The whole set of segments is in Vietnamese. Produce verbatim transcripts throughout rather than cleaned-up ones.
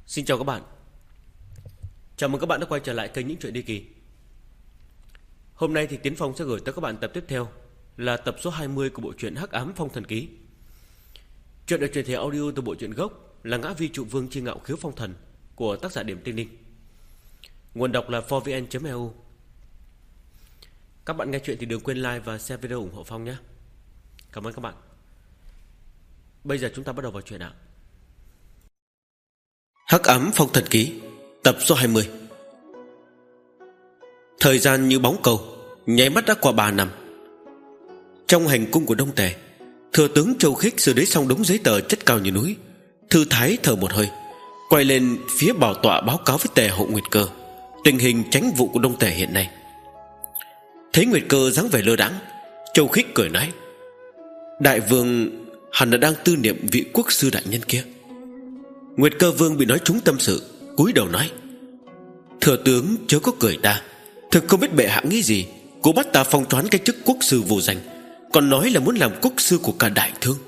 Xin chào các bạn. Chào mừng các bạn đã quay trở lại kênh Những Chuyện Đi Kỳ. Hôm nay thì Tiến Phong sẽ gửi tới các bạn tập tiếp theo, là tập số hai mươi của bộ truyện Hắc Ám Phong Thần Ký. Chuyện được truyền thể audio từ bộ truyện gốc là Ngã Vi Trụ Vương Chi Ngạo Khiếu Phong Thần của tác giả Điểm Tinh Ninh. Nguồn đọc là four v n chấm e u. Các bạn nghe chuyện thì đừng quên like và share video ủng hộ Phong nhé. Cảm ơn các bạn. Bây giờ chúng ta bắt đầu vào chuyện ạ. Hắc Ám Phong Thần Ký, tập số hai mươi. Thời gian như bóng cầu, nháy mắt đã qua ba năm. Trong hành cung của Đông Tề, thừa tướng Châu Khích xử lý xong đống giấy tờ chất cao như núi, thư thái thở một hơi, quay lên phía bảo tọa báo cáo với Tề Hậu Nguyệt Cơ tình hình chánh vụ của Đông Tề hiện nay. Thấy Nguyệt Cơ dáng vẻ lơ đãng, Châu Khích cười nói: Đại vương hẳn là đang tư niệm vị quốc sư đại nhân kia. Nguyệt Cơ Vương bị nói trúng tâm sự, cúi đầu nói: Thừa tướng chớ có cười ta, thực không biết bệ hạ nghĩ gì, cố bắt ta phong choán cái chức quốc sư vô danh, còn nói là muốn làm quốc sư của cả đại thương.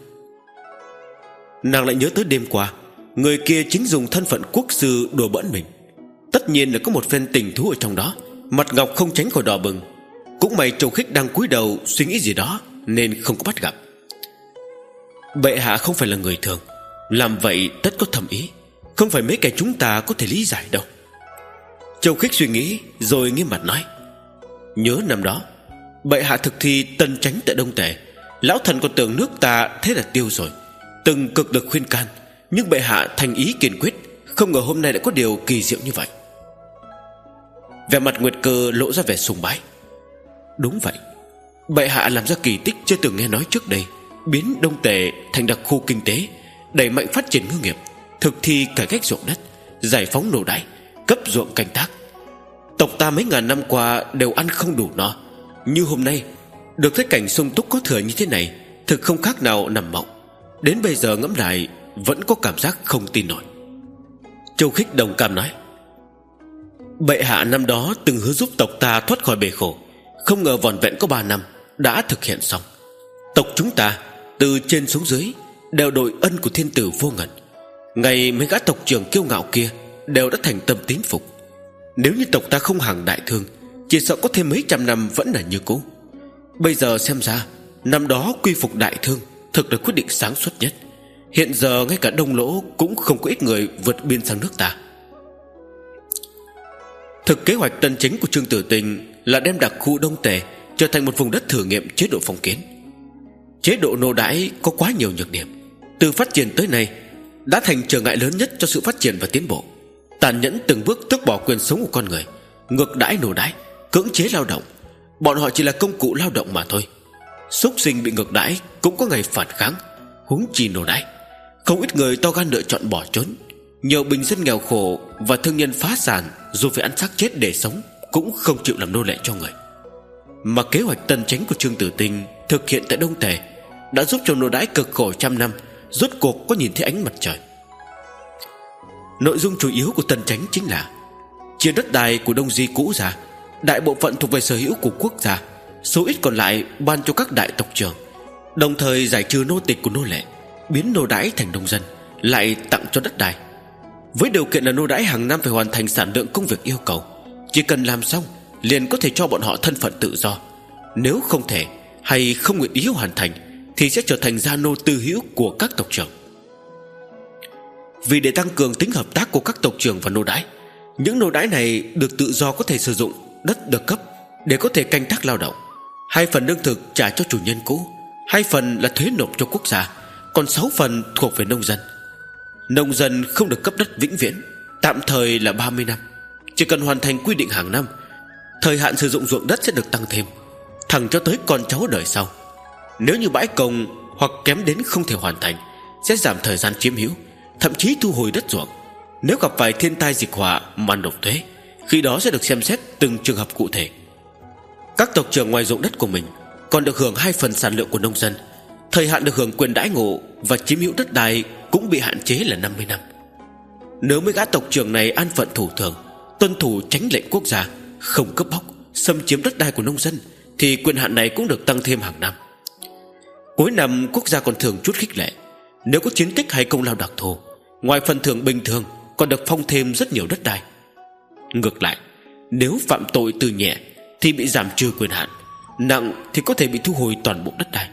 Nàng lại nhớ tới đêm qua, người kia chính dùng thân phận quốc sư đùa bỡn mình. Tất nhiên là có một phen tình thú ở trong đó, mặt ngọc không tránh khỏi đỏ bừng. Cũng may Châu Khích đang cúi đầu suy nghĩ gì đó nên không có bắt gặp. Bệ hạ không phải là người thường, làm vậy tất có thầm ý, không phải mấy kẻ chúng ta có thể lý giải đâu. Châu Khích suy nghĩ rồi nghiêm mặt nói: Nhớ năm đó bệ hạ thực thi tân chánh tại Đông Tề, lão thần còn tưởng nước ta thế là tiêu rồi, từng cực lực khuyên can, nhưng bệ hạ thành ý kiên quyết, không ngờ hôm nay lại có điều kỳ diệu như vậy. Vẻ mặt Nguyệt Cơ lộ ra vẻ sùng bái. Đúng vậy, bệ hạ làm ra kỳ tích chưa từng nghe nói trước đây, biến Đông Tề thành đặc khu kinh tế, đẩy mạnh phát triển ngư nghiệp, thực thi cải cách ruộng đất, giải phóng nô đái, cấp ruộng canh tác. Tộc ta mấy ngàn năm qua đều ăn không đủ no, như hôm nay được thấy cảnh sung túc có thừa như thế này, thực không khác nào nằm mộng. Đến bây giờ ngẫm lại vẫn có cảm giác không tin nổi. Châu Khích đồng cảm nói: Bệ hạ năm đó từng hứa giúp tộc ta thoát khỏi bể khổ, không ngờ vỏn vẹn có ba năm đã thực hiện xong. Tộc chúng ta từ trên xuống dưới đều đội ân của thiên tử vô ngần, ngày mấy gã tộc trưởng kiêu ngạo kia đều đã thành tâm tín phục. Nếu như tộc ta không hàng đại thương, chỉ sợ có thêm mấy trăm năm vẫn là như cũ. Bây giờ xem ra năm đó quy phục đại thương thực là quyết định sáng suốt nhất. Hiện giờ ngay cả Đông Lỗ cũng không có ít người vượt biên sang nước ta. Thực kế hoạch tân chính của Trương Tử Tình là đem đặc khu Đông Tề trở thành một vùng đất thử nghiệm chế độ phong kiến. Chế độ nô đái có quá nhiều nhược điểm, từ phát triển tới nay đã thành trở ngại lớn nhất cho sự phát triển và tiến bộ. Tàn nhẫn từng bước tước bỏ quyền sống của con người, ngược đãi nô đái, cưỡng chế lao động. Bọn họ chỉ là công cụ lao động mà thôi. Súc sinh bị ngược đãi cũng có ngày phản kháng, huống chi nô đái. Không ít người to gan lựa chọn bỏ trốn. Nhiều bình dân nghèo khổ và thương nhân phá sản dù phải ăn xác chết để sống cũng không chịu làm nô lệ cho người. Mà kế hoạch tân chánh của Trương Tử Tinh thực hiện tại Đông Tề đã giúp cho nô đái cực khổ trăm năm rốt cuộc có nhìn thấy ánh mặt trời. Nội dung chủ yếu của tân chánh chính là chia đất đai của Đông Di cũ ra, đại bộ phận thuộc về sở hữu của quốc gia, số ít còn lại ban cho các đại tộc trưởng, đồng thời giải trừ nô tịch của nô lệ, biến nô đái thành nông dân, lại tặng cho đất đai, với điều kiện là nô đái hàng năm phải hoàn thành sản lượng công việc yêu cầu. Chỉ cần làm xong liền có thể cho bọn họ thân phận tự do. Nếu không thể hay không nguyện ý hoàn thành thì sẽ trở thành gia nô tư hữu của các tộc trưởng. Vì để tăng cường tính hợp tác của các tộc trưởng và nô đái, những nô đái này được tự do có thể sử dụng đất được cấp để có thể canh tác lao động. Hai phần lương thực trả cho chủ nhân cũ, hai phần là thuế nộp cho quốc gia, còn sáu phần thuộc về nông dân. Nông dân không được cấp đất vĩnh viễn, tạm thời là ba mươi năm. Chỉ cần hoàn thành quy định hàng năm, thời hạn sử dụng ruộng đất sẽ được tăng thêm, thẳng cho tới con cháu đời sau. Nếu như bãi công hoặc kém đến không thể hoàn thành, sẽ giảm thời gian chiếm hữu, thậm chí thu hồi đất ruộng. Nếu gặp phải thiên tai dịch họa mà nộp thuế, khi đó sẽ được xem xét từng trường hợp cụ thể. Các tộc trưởng ngoài ruộng đất của mình còn được hưởng hai phần sản lượng của nông dân. Thời hạn được hưởng quyền đãi ngộ và chiếm hữu đất đai cũng bị hạn chế là năm mươi năm. Nếu mấy gã tộc trưởng này an phận thủ thường, tuân thủ chánh lệnh quốc gia, không cướp bóc, xâm chiếm đất đai của nông dân, thì quyền hạn này cũng được tăng thêm hàng năm. Cuối năm quốc gia còn thường chút khích lệ. Nếu có chiến tích hay công lao đặc thù, ngoài phần thưởng bình thường còn được phong thêm rất nhiều đất đai. Ngược lại, nếu phạm tội từ nhẹ thì bị giảm trừ quyền hạn, nặng thì có thể bị thu hồi toàn bộ đất đai.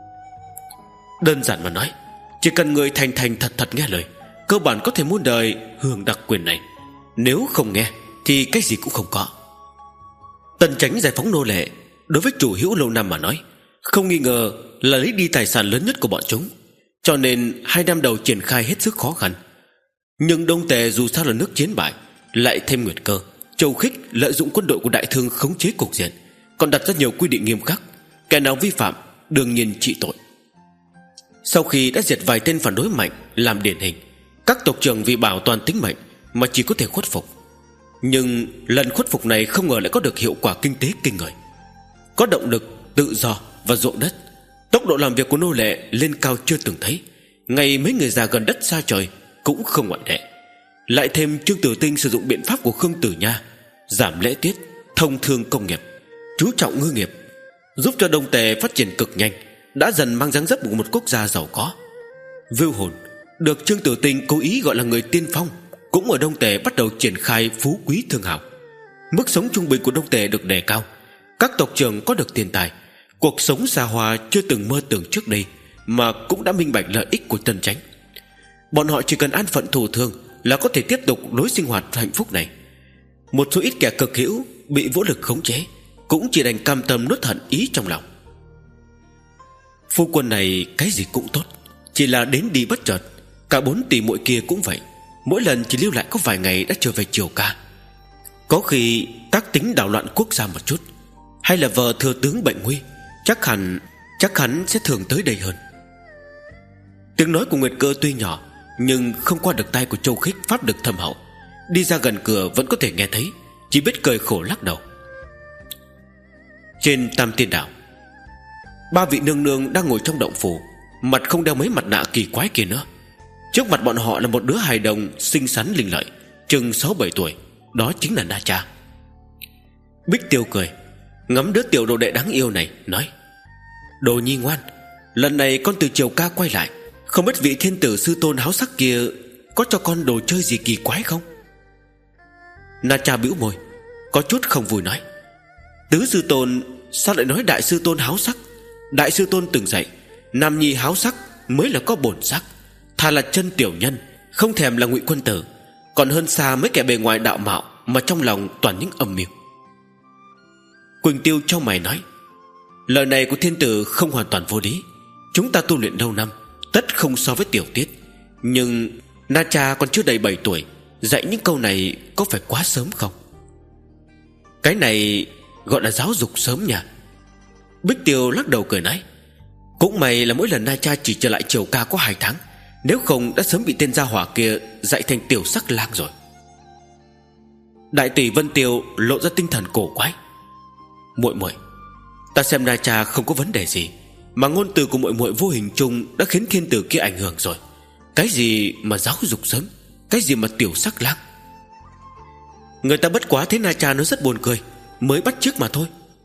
Đơn giản mà nói, chỉ cần người thành thành thật thật nghe lời, cơ bản có thể muôn đời hưởng đặc quyền này. Nếu không nghe thì cái gì cũng không có. Tần Chánh giải phóng nô lệ đối với chủ hữu lâu năm mà nói, không nghi ngờ là lấy đi tài sản lớn nhất của bọn chúng, cho nên hai năm đầu triển khai hết sức khó khăn. Nhưng Đông Tề dù sao là nước chiến bại, lại thêm Nguyệt Cơ, Châu Khích lợi dụng quân đội của Đại Thương khống chế cục diện, còn đặt ra nhiều quy định nghiêm khắc, kẻ nào vi phạm đương nhiên trị tội. Sau khi đã diệt vài tên phản đối mạnh làm điển hình, các tộc trưởng vì bảo toàn tính mệnh mà chỉ có thể khuất phục. Nhưng lần khuất phục này không ngờ lại có được hiệu quả kinh tế kinh người. Có động lực, tự do và ruộng đất, tốc độ làm việc của nô lệ lên cao chưa từng thấy. Ngay mấy người già gần đất xa trời cũng không ngoại lệ. Lại thêm Trương Tử Tinh sử dụng biện pháp của Khương Tử Nha, giảm lễ tiết, thông thương công nghiệp, chú trọng ngư nghiệp, giúp cho Đông Tề phát triển cực nhanh, đã dần mang dáng dấp của một quốc gia giàu có. Vưu Hồn được Trương Tử Tinh cố ý gọi là người tiên phong, cũng ở Đông Tề bắt đầu triển khai phú quý thương hào. Mức sống trung bình của Đông Tề được đề cao, các tộc trưởng có được tiền tài, cuộc sống xa hoa chưa từng mơ tưởng trước đây, mà cũng đã minh bạch lợi ích của Tần Chánh. Bọn họ chỉ cần an phận thủ thường là có thể tiếp tục lối sinh hoạt hạnh phúc này. Một số ít kẻ cực hữu bị vũ lực khống chế, cũng chỉ đành cam tâm nuốt hận ý trong lòng. Phu quân này cái gì cũng tốt, chỉ là đến đi bất chợt. Cả bốn tỷ muội kia cũng vậy, mỗi lần chỉ lưu lại có vài ngày đã trở về triều ca. Có khi tác tính đảo loạn quốc gia một chút, hay là vợ thừa tướng bệnh nguy, Chắc hẳn Chắc hắn sẽ thường tới đây hơn. Tiếng nói của Nguyệt Cơ tuy nhỏ, nhưng không qua được tai của Châu Khích pháp lực thâm hậu, đi ra gần cửa vẫn có thể nghe thấy, chỉ biết cười khổ lắc đầu. Trên Tam Tiên Đảo, ba vị nương nương đang ngồi trong động phủ, mặt không đeo mấy mặt nạ kỳ quái kia nữa. Trước mặt bọn họ là một đứa hài đồng xinh xắn linh lợi, chừng sáu bảy tuổi, đó chính là Na Cha. Bích Tiêu cười, ngắm đứa tiểu đồ đệ đáng yêu này, nói: Đồ nhi ngoan, lần này con từ triều ca quay lại, không biết vị thiên tử sư tôn háo sắc kia có cho con đồ chơi gì kỳ quái không? Na Cha bĩu môi, có chút không vui nói: Tứ sư tôn sao lại nói đại sư tôn háo sắc? Đại sư tôn từng dạy, nam nhi háo sắc mới là có bổn sắc, thà là chân tiểu nhân, không thèm là ngụy quân tử, còn hơn xa mấy kẻ bề ngoài đạo mạo mà trong lòng toàn những âm mưu. Quỳnh Tiêu trong mày nói: Lời này của thiên tử không hoàn toàn vô lý. Chúng ta tu luyện lâu năm, tất không so với tiểu tiết, nhưng Na Cha còn chưa đầy bảy tuổi, dạy những câu này có phải quá sớm không? Cái này gọi là giáo dục sớm nhỉ? Bích Tiêu lắc đầu cười nói: Cũng may là mỗi lần Na Cha chỉ trở lại triều ca có hai tháng, nếu không đã sớm bị tên gia hỏa kia dạy thành tiểu sắc lang rồi. Đại tỷ Vân Tiêu lộ ra tinh thần cổ quái: Muội muội, ta xem Na Cha không có vấn đề gì, mà ngôn từ của muội muội vô hình chung đã khiến thiên tử kia ảnh hưởng rồi. Cái gì mà giáo dục sớm, cái gì mà tiểu sắc lang? Người ta bất quá thấy Na Cha nó rất buồn cười, mới bắt chước mà thôi.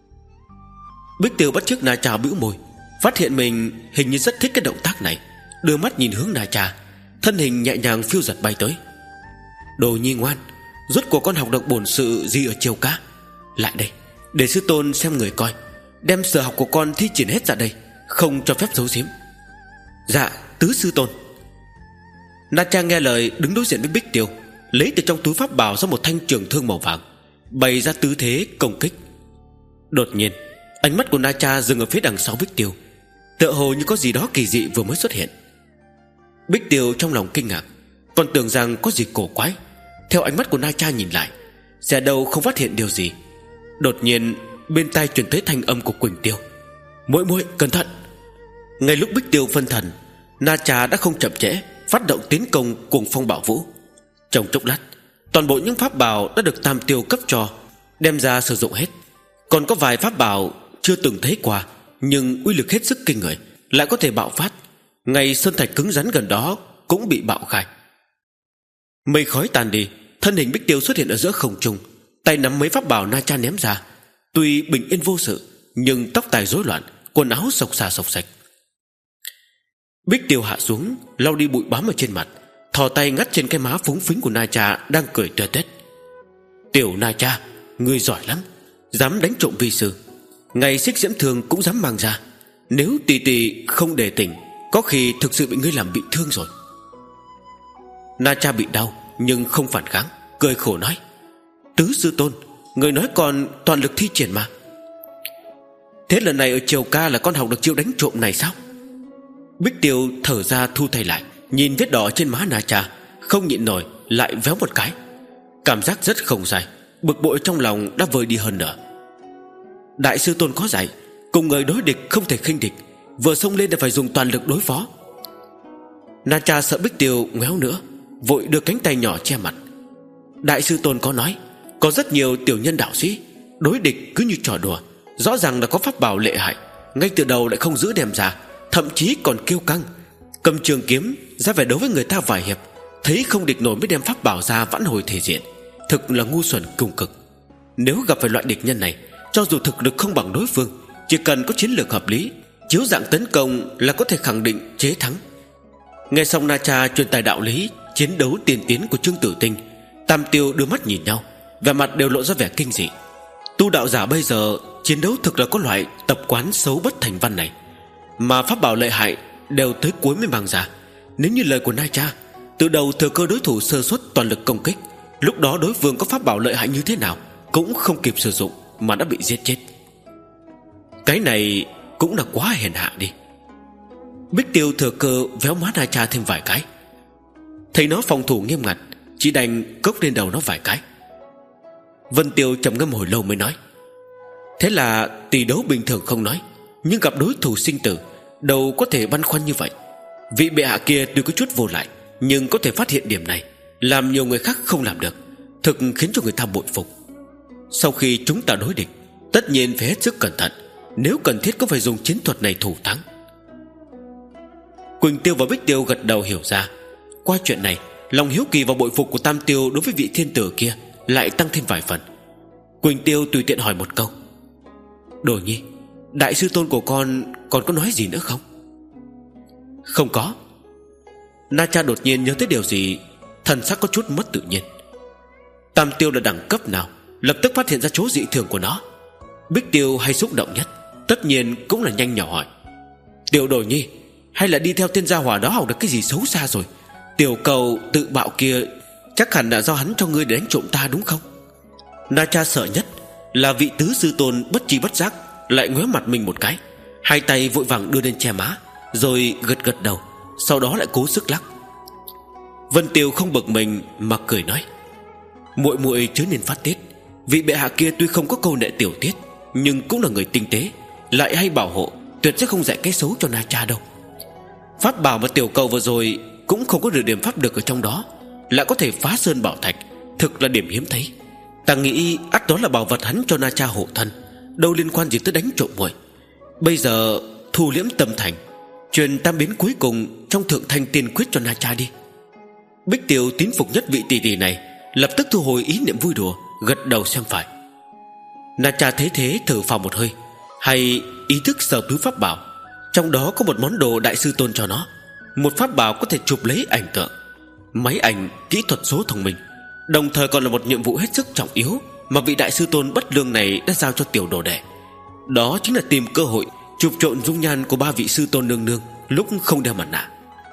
Bích Tiêu bắt chước Na Cha bĩu môi, phát hiện mình hình như rất thích cái động tác này, đưa mắt nhìn hướng Na Cha, thân hình nhẹ nhàng phiêu giật bay tới. Đồ nhi ngoan, rốt cuộc con học được bổn sự gì ở triều ca? Lại đây, để sư tôn xem người coi, đem sở học của con thi triển hết ra đây, không cho phép giấu giếm. Dạ tứ sư tôn. Na Cha nghe lời đứng đối diện với Bích Tiêu, lấy từ trong túi pháp bảo ra một thanh trường thương màu vàng, bày ra tư thế công kích. Đột nhiên ánh mắt của Na Cha dừng ở phía đằng sau Bích Tiêu, tựa hồ như có gì đó kỳ dị vừa mới xuất hiện. Bích Tiêu trong lòng kinh ngạc, còn tưởng rằng có gì cổ quái. Theo ánh mắt của Na Cha nhìn lại, sẽ đâu không phát hiện điều gì. Đột nhiên bên tai truyền tới thanh âm của Quỳnh Tiêu: Muội muội cẩn thận. Ngay lúc Bích Tiêu phân thần, Na Cha đã không chậm trễ, phát động tiến công cuồng phong bạo vũ. Trong chốc lát, toàn bộ những pháp bảo đã được Tam Tiêu cấp cho đem ra sử dụng hết. Còn có vài pháp bảo chưa từng thấy qua, nhưng uy lực hết sức kinh người, lại có thể bạo phát. Ngay sơn thạch cứng rắn gần đó cũng bị bạo khai. Mây khói tàn đi, thân hình Bích Tiêu xuất hiện ở giữa không trung, tay nắm mấy pháp bảo Na Cha ném ra. Tuy bình yên vô sự, nhưng tóc tai rối loạn, quần áo xộc xà xộc xạch. Bích Tiêu hạ xuống, lau đi bụi bám ở trên mặt, thò tay ngắt trên cái má phúng phính của Na Cha đang cười tươi tét. Tiểu Na Cha, ngươi giỏi lắm, dám đánh trộm vi sư, ngày xích diễm thương cũng dám mang ra. Nếu tỷ tỷ không đề tỉnh, có khi thực sự bị ngươi làm bị thương rồi. Na Cha bị đau nhưng không phản kháng, cười khổ nói: Tứ sư tôn, người nói còn toàn lực thi triển mà. Thế lần này ở Triều Ca là con học được chiêu đánh trộm này sao? Bích Tiêu thở ra thu tay lại, nhìn vết đỏ trên má Na Cha, không nhịn nổi lại véo một cái. Cảm giác rất không sai, bực bội trong lòng đã vơi đi hơn nữa. Đại sư tôn có dạy, cùng người đối địch không thể khinh địch, vừa xông lên đã phải dùng toàn lực đối phó. Na Cha sợ Bích Tiêu ngoéo nữa, vội đưa cánh tay nhỏ che mặt. Đại sư tôn có nói, có rất nhiều tiểu nhân đạo sĩ đối địch cứ như trò đùa, rõ ràng là có pháp bảo lợi hại, ngay từ đầu lại không giữ đem ra, thậm chí còn kêu căng, cầm trường kiếm ra vẻ đấu với người ta vài hiệp, thấy không địch nổi mới đem pháp bảo ra vãn hồi thể diện. Thực là ngu xuẩn cùng cực. Nếu gặp phải loại địch nhân này, cho dù thực lực không bằng đối phương, chỉ cần có chiến lược hợp lý, chiếu dạng tấn công là có thể khẳng định chế thắng. Nghe xong Na Cha truyền tài đạo lý chiến đấu tiên tiến của Trương Tử Tinh, Tam Tiêu đưa mắt nhìn nhau, vẻ mặt đều lộ ra vẻ kinh dị. Tu đạo giả bây giờ chiến đấu thực là có loại tập quán xấu bất thành văn này, mà pháp bảo lợi hại đều tới cuối mới mang ra. Nếu như lời của Na Cha, từ đầu thừa cơ đối thủ sơ suất toàn lực công kích, lúc đó đối phương có pháp bảo lợi hại như thế nào cũng không kịp sử dụng mà đã bị giết chết. Cái này cũng là quá hèn hạ đi. Bích Tiêu thừa cơ véo má Na Cha thêm vài cái, thấy nó phòng thủ nghiêm ngặt, chỉ đành cốc lên đầu nó vài cái. Vân Tiêu trầm ngâm hồi lâu mới nói: Thế là tỷ đấu bình thường không nói, nhưng gặp đối thủ sinh tử, đâu có thể băn khoăn như vậy. Vị bệ hạ kia tuy có chút vô lại, nhưng có thể phát hiện điểm này, làm nhiều người khác không làm được, thực khiến cho người ta bội phục. Sau khi chúng ta đối địch, tất nhiên phải hết sức cẩn thận, nếu cần thiết có phải dùng chiến thuật này thủ thắng. Quỳnh Tiêu và Bích Tiêu gật đầu hiểu ra. Qua chuyện này, lòng hiếu kỳ và bội phục của Tam Tiêu đối với vị thiên tử kia lại tăng thêm vài phần. Quỳnh Tiêu tùy tiện hỏi một câu: Đồ Nhi, đại sư tôn của con còn có nói gì nữa không? Không có. Na Cha đột nhiên nhớ tới điều gì, thần sắc có chút mất tự nhiên. Tam Tiêu là đẳng cấp nào, lập tức phát hiện ra chỗ dị thường của nó. Bích Tiêu hay xúc động nhất, tất nhiên cũng là nhanh nhỏ hỏi: Tiểu Đồ Nhi, hay là đi theo tên gia hỏa đó học được cái gì xấu xa rồi? Tiểu cầu tự bạo kia chắc hẳn là do hắn cho ngươi để đánh trộm ta đúng không? Na Cha sợ nhất là vị tứ sư tôn bất tri bất giác lại ngoéo mặt mình một cái, hai tay vội vàng đưa lên che má, rồi gật gật đầu, sau đó lại cố sức lắc. Vân Tiêu không bực mình mà cười nói: Muội muội chớ nên phát tiết. Vị bệ hạ kia tuy không có câu nệ tiểu tiết, nhưng cũng là người tinh tế, lại hay bảo hộ, tuyệt sẽ không dạy cái xấu cho Na Cha đâu. Pháp bảo mà tiểu cầu vừa rồi cũng không có được điểm pháp được ở trong đó, lại có thể phá sơn bảo thạch, thực là điểm hiếm thấy. Ta nghĩ ắt đó là bảo vật hắn cho Na Cha hộ thân, đâu liên quan gì tới đánh trộm muội. Bây giờ thu liễm tâm thành, truyền tam biến cuối cùng trong thượng thanh tiên quyết cho Na Cha đi. Bích Tiêu tín phục nhất vị tỷ tỷ này, lập tức thu hồi ý niệm vui đùa, gật đầu xem phải. Na Cha thấy thế thở phào một hơi, hay ý thức sờ túi pháp bảo, trong đó có một món đồ đại sư tôn cho nó, một pháp bảo có thể chụp lấy ảnh tượng, máy ảnh kỹ thuật số thông minh, đồng thời còn là một nhiệm vụ hết sức trọng yếu mà vị đại sư tôn bất lương này đã giao cho tiểu đồ đệ. Đó chính là tìm cơ hội chụp trộn dung nhan của ba vị sư tôn nương nương lúc không đeo mặt nạ.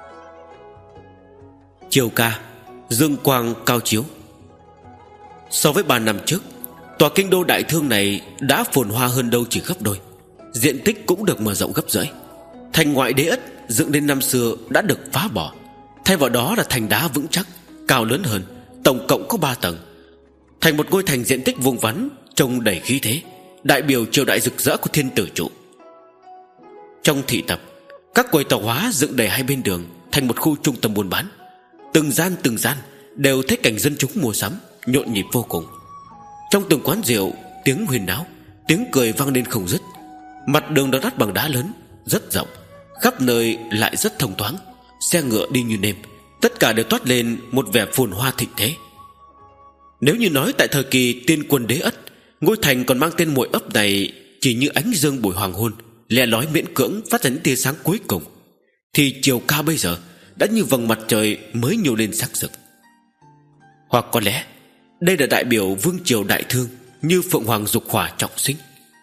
Triều Ca, dương quang cao chiếu. So với ba năm trước, tòa kinh đô đại thương này đã phồn hoa hơn đâu chỉ gấp đôi, diện tích cũng được mở rộng gấp rưỡi. Thành ngoại đế ất dựng đến năm xưa đã được phá bỏ, thay vào đó là thành đá vững chắc, cao lớn hơn, tổng cộng có ba tầng, thành một ngôi thành diện tích vuông vắn, trông đầy khí thế, đại biểu triều đại rực rỡ của thiên tử trụ. Trong thị tập, các quầy tạp hóa dựng đầy hai bên đường thành một khu trung tâm buôn bán, từng gian từng gian đều thấy cảnh dân chúng mua sắm nhộn nhịp vô cùng. Trong từng quán rượu, tiếng huyên náo, tiếng cười vang lên không dứt. Mặt đường được đắp bằng đá lớn, rất rộng, khắp nơi lại rất thông thoáng, xe ngựa đi như nêm, tất cả đều toát lên một vẻ phồn hoa thịnh thế. Nếu như nói tại thời kỳ tiên quân đế ất, ngôi thành còn mang tên muội ấp này chỉ như ánh dương buổi hoàng hôn, lẻ lói miễn cưỡng phát ra những tia sáng cuối cùng, thì Triều Ca bây giờ đã như vầng mặt trời mới nhô lên sắc rực. Hoặc có lẽ đây là đại biểu vương triều đại thương, như phượng hoàng dục hỏa trọng sinh.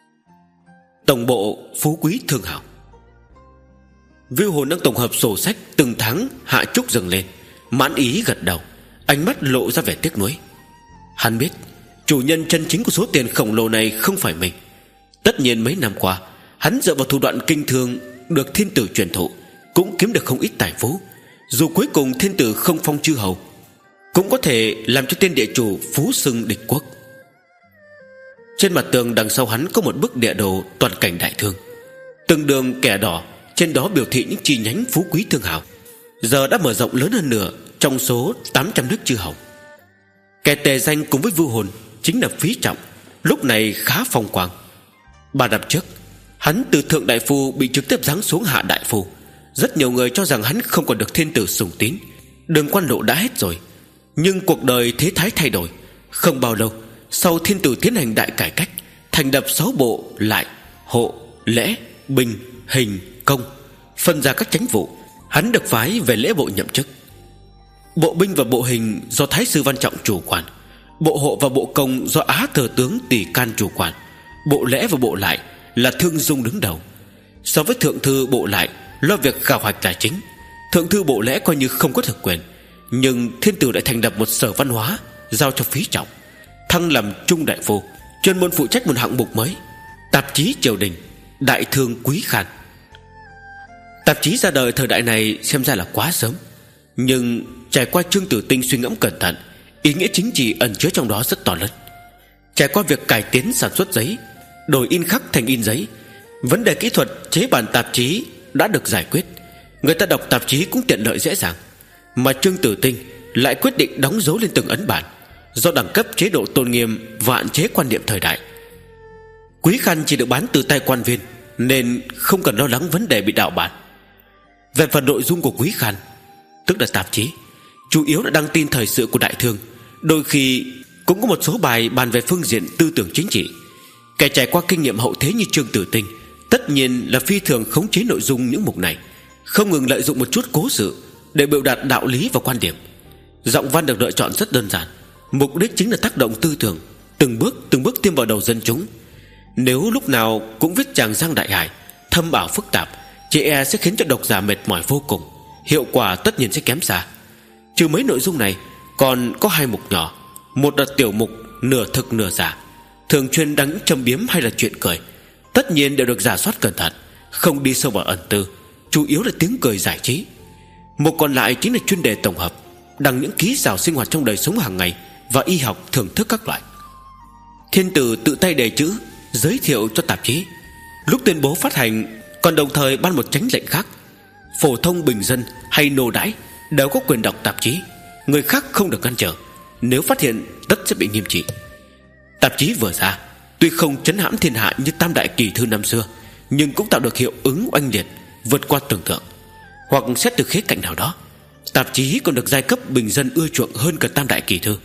Tổng bộ phú quý thương hảo. Vưu Hồn đang tổng hợp sổ sách từng tháng hạ trúc dâng lên, mãn ý gật đầu, ánh mắt lộ ra vẻ tiếc nuối. Hắn biết chủ nhân chân chính của số tiền khổng lồ này không phải mình. Tất nhiên mấy năm qua hắn dựa vào thủ đoạn kinh thương được thiên tử truyền thụ, cũng kiếm được không ít tài phú. Dù cuối cùng thiên tử không phong chư hầu, cũng có thể làm cho tên địa chủ phú xưng địch quốc. Trên mặt tường đằng sau hắn có một bức địa đồ toàn cảnh đại thương, từng đường kẻ đỏ trên đó biểu thị những chi nhánh phú quý thương hào, giờ đã mở rộng lớn hơn nửa trong số tám trăm nước chư hầu. Kẻ tề danh cùng với Vưu Hồn chính là Phí Trọng, lúc này khá phong quang. Ba năm trước hắn từ thượng đại phu bị trực tiếp giáng xuống hạ đại phu. Rất nhiều người cho rằng hắn không còn được thiên tử sủng tín, đường quan lộ đã hết rồi. Nhưng cuộc đời thế thái thay đổi. Không bao lâu sau, thiên tử tiến hành đại cải cách, thành lập sáu bộ lại, hộ, lễ, binh, hình, công, phân ra các chánh vụ. Hắn được phái về lễ bộ nhậm chức. Bộ binh và bộ hình do thái sư Văn Trọng chủ quản, bộ hộ và bộ công do Á thừa tướng Tỷ Can chủ quản, bộ lễ và bộ lại là Thương Dung đứng đầu. So với thượng thư bộ lại lo việc khảo hoạch tài chính, thượng thư bộ lễ coi như không có thực quyền. Nhưng thiên tử lại thành lập một sở văn hóa, giao cho Phí Trọng, thăng làm trung đại phu, chuyên môn phụ trách một hạng mục mới, tạp chí triều đình Đại Thương Quý Khan. Tạp chí ra đời thời đại này xem ra là quá sớm, nhưng trải qua Trương Tử Tinh suy ngẫm cẩn thận, ý nghĩa chính trị ẩn chứa trong đó rất to lớn. Trải qua việc cải tiến sản xuất giấy, đổi in khắc thành in giấy, vấn đề kỹ thuật chế bản tạp chí đã được giải quyết. Người ta đọc tạp chí cũng tiện lợi dễ dàng. Mà Trương Tử Tinh lại quyết định đóng dấu lên từng ấn bản, do đẳng cấp chế độ tôn nghiêm và hạn chế quan niệm thời đại. Quý Khan chỉ được bán từ tay quan viên, nên không cần lo lắng vấn đề bị đạo bản. Về phần nội dung của Quý Khan, tức là tạp chí, chủ yếu là đăng tin thời sự của đại thương, đôi khi cũng có một số bài bàn về phương diện tư tưởng chính trị. Kẻ trải qua kinh nghiệm hậu thế như Trương Tử Tinh tất nhiên là phi thường khống chế nội dung những mục này, không ngừng lợi dụng một chút cố sự để biểu đạt đạo lý và quan điểm. Giọng văn được lựa chọn rất đơn giản, mục đích chính là tác động tư tưởng, từng bước từng bước tiêm vào đầu dân chúng. Nếu lúc nào cũng viết tràng giang đại hải, thâm ảo phức tạp, chỉ e sẽ khiến cho độc giả mệt mỏi vô cùng, hiệu quả tất nhiên sẽ kém xa. Trừ mấy nội dung này, còn có hai mục nhỏ. Một là tiểu mục nửa thực nửa giả, thường chuyên đăng những châm biếm hay là chuyện cười, tất nhiên đều được rà soát cẩn thận, không đi sâu vào ẩn tư, chủ yếu là tiếng cười giải trí. Một còn lại chính là chuyên đề tổng hợp, đăng những ký xảo sinh hoạt trong đời sống hàng ngày và y học thưởng thức các loại. Thiên tử tự tay đề chữ giới thiệu cho tạp chí, lúc tuyên bố phát hành còn đồng thời ban một chánh lệnh khác: phổ thông bình dân hay nô đãi đều có quyền đọc tạp chí, người khác không được ngăn trở, nếu phát hiện tất sẽ bị nghiêm trị. Tạp chí vừa ra, tuy không chấn hãm thiên hạ như tam đại kỳ thư năm xưa, nhưng cũng tạo được hiệu ứng oanh liệt vượt qua tưởng tượng. Hoặc xét từ khía cạnh nào đó, tạp chí còn được giai cấp bình dân ưa chuộng hơn cả tam đại kỳ thư.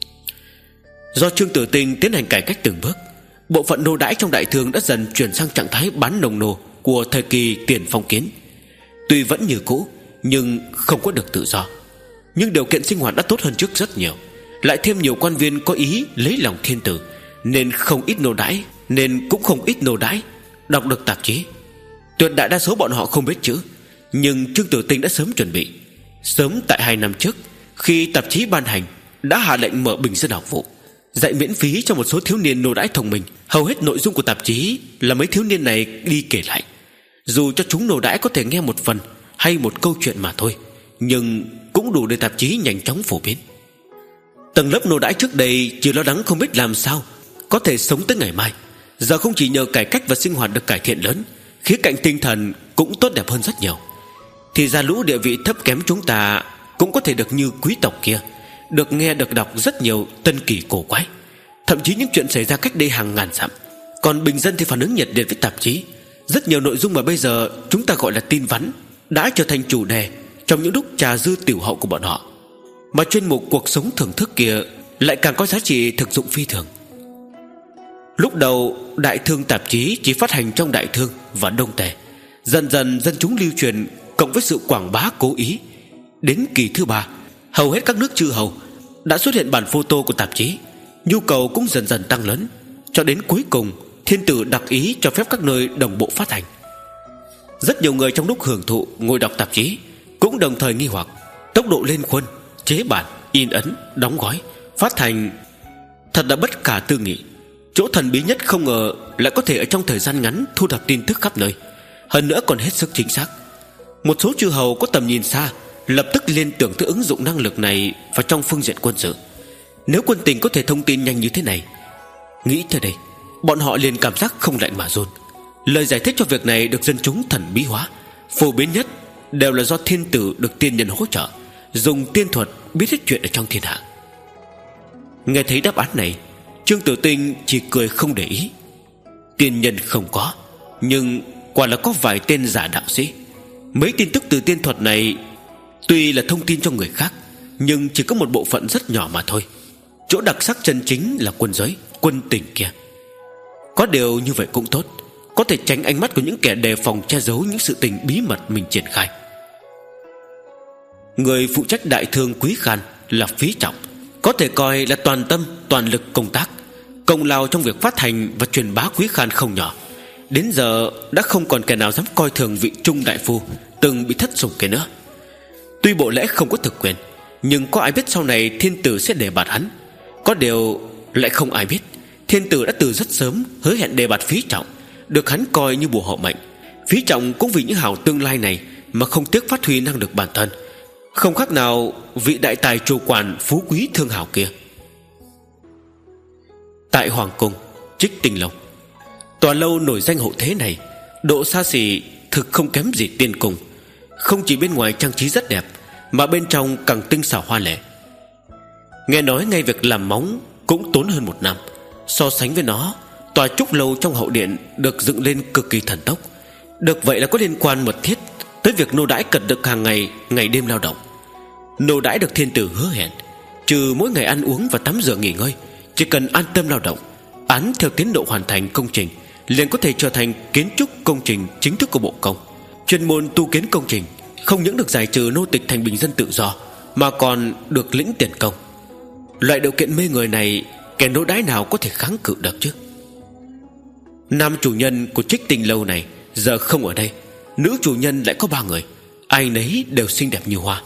Do Trương Tử Tinh tiến hành cải cách từng bước, bộ phận nô đãi trong đại thương đã dần chuyển sang trạng thái bán nông nô của thời kỳ tiền phong kiến. Tuy vẫn như cũ, nhưng không có được tự do. Nhưng điều kiện sinh hoạt đã tốt hơn trước rất nhiều. Lại thêm nhiều quan viên có ý lấy lòng thiên tử, nên không ít nô đãi Nên cũng không ít nô đãi đọc được tạp chí. Tuyệt đại đa số bọn họ không biết chữ, nhưng Trương Tử Tinh đã sớm chuẩn bị. Sớm tại hai năm trước, khi tạp chí ban hành, đã hạ lệnh mở bình dân học vụ, dạy miễn phí cho một số thiếu niên nô đãi thông minh. Hầu hết nội dung của tạp chí là mấy thiếu niên này đi kể lại. Dù cho chúng nô đãi có thể nghe một phần hay một câu chuyện mà thôi, nhưng cũng đủ để tạp chí nhanh chóng phổ biến. Tầng lớp nô đãi trước đây chỉ lo lắng không biết làm sao có thể sống tới ngày mai, giờ không chỉ nhờ cải cách và sinh hoạt được cải thiện lớn, khía cạnh tinh thần cũng tốt đẹp hơn rất nhiều. Thì ra lũ địa vị thấp kém chúng ta cũng có thể được như quý tộc kia, được nghe được đọc rất nhiều tân kỳ cổ quái, thậm chí những chuyện xảy ra cách đây hàng ngàn dặm. Còn bình dân thì phản ứng nhiệt liệt với tạp chí. Rất nhiều nội dung mà bây giờ chúng ta gọi là tin vắn đã trở thành chủ đề trong những lúc trà dư tiểu hậu của bọn họ. Mà chuyên mục cuộc sống thưởng thức kia lại càng có giá trị thực dụng phi thường. Lúc đầu đại thương tạp chí chỉ phát hành trong đại thương và đông tề. Dần dần dân chúng lưu truyền, cộng với sự quảng bá cố ý, Đến kỳ thứ ba, hầu hết các nước chư hầu đã xuất hiện bản photo của tạp chí. Nhu cầu cũng dần dần tăng lớn, cho đến cuối cùng thiên tử đặc ý cho phép các nơi đồng bộ phát hành. Rất nhiều người trong lúc hưởng thụ ngồi đọc tạp chí cũng đồng thời nghi hoặc tốc độ lên khuôn, chế bản, in ấn, đóng gói, phát hành thật là bất khả tư nghị. Chỗ thần bí nhất không ngờ lại có thể ở trong thời gian ngắn thu thập tin tức khắp nơi, hơn nữa còn hết sức chính xác. Một số chư hầu có tầm nhìn xa lập tức liên tưởng tới ứng dụng năng lực này vào trong phương diện quân sự. Nếu quân tình có thể thông tin nhanh như thế này, nghĩ tới đây, bọn họ liền cảm giác không lạnh mà run. Lời giải thích cho việc này được dân chúng thần bí hóa. Phổ biến nhất đều là do thiên tử được tiên nhân hỗ trợ, dùng tiên thuật biết hết chuyện ở trong thiên hạ. Nghe thấy đáp án này, Trương Tử Tinh chỉ cười không để ý. Tiên nhân không có, nhưng quả là có vài tên giả đạo sĩ. Mấy tin tức từ tiên thuật này tuy là thông tin cho người khác, nhưng chỉ có một bộ phận rất nhỏ mà thôi. Chỗ đặc sắc chân chính là quân giới, quân tình kia. Có điều như vậy cũng tốt, có thể tránh ánh mắt của những kẻ đề phòng che giấu những sự tình bí mật mình triển khai. Người phụ trách đại thương Quý Khan là Phí Trọng, có thể coi là toàn tâm toàn lực công tác. Công lao trong việc phát hành và truyền bá Quý Khan không nhỏ. Đến giờ đã không còn kẻ nào dám coi thường vị trung đại phu từng bị thất sủng kia nữa. Tuy bộ lễ không có thực quyền, nhưng có ai biết sau này thiên tử sẽ đề bạt hắn. Có điều lại không ai biết thiên tử đã từ rất sớm hứa hẹn đề bạt Phí Trọng, được hắn coi như bùa hộ mệnh. Phí Trọng cũng vì những hào tương lai này mà không tiếc phát huy năng lực bản thân, không khác nào vị đại tài chủ quản phú quý thương hào kia. Tại hoàng cung Trích Tinh Lâu, tòa lâu nổi danh hậu thế này, độ xa xỉ thực không kém gì tiên cung. Không chỉ bên ngoài trang trí rất đẹp, mà bên trong càng tinh xảo hoa lệ. Nghe nói ngay việc làm móng cũng tốn hơn một năm. So sánh với nó, tòa trúc lâu trong hậu điện được dựng lên cực kỳ thần tốc. Được vậy là có liên quan mật thiết tới việc nô đãi cần được hàng ngày, ngày đêm lao động. Nô đãi được thiên tử hứa hẹn, trừ mỗi ngày ăn uống và tắm rửa nghỉ ngơi, chỉ cần an tâm lao động, án theo tiến độ hoàn thành công trình, liền có thể trở thành kiến trúc công trình chính thức của bộ công. Chuyên môn tu kiến công trình, không những được giải trừ nô tịch thành bình dân tự do, mà còn được lĩnh tiền công. Loại điều kiện mê người này, kẻ nô đãi nào có thể kháng cự được chứ? Nam chủ nhân của Trích Tinh Lâu này giờ không ở đây, nữ chủ nhân lại có ba người, ai nấy đều xinh đẹp như hoa.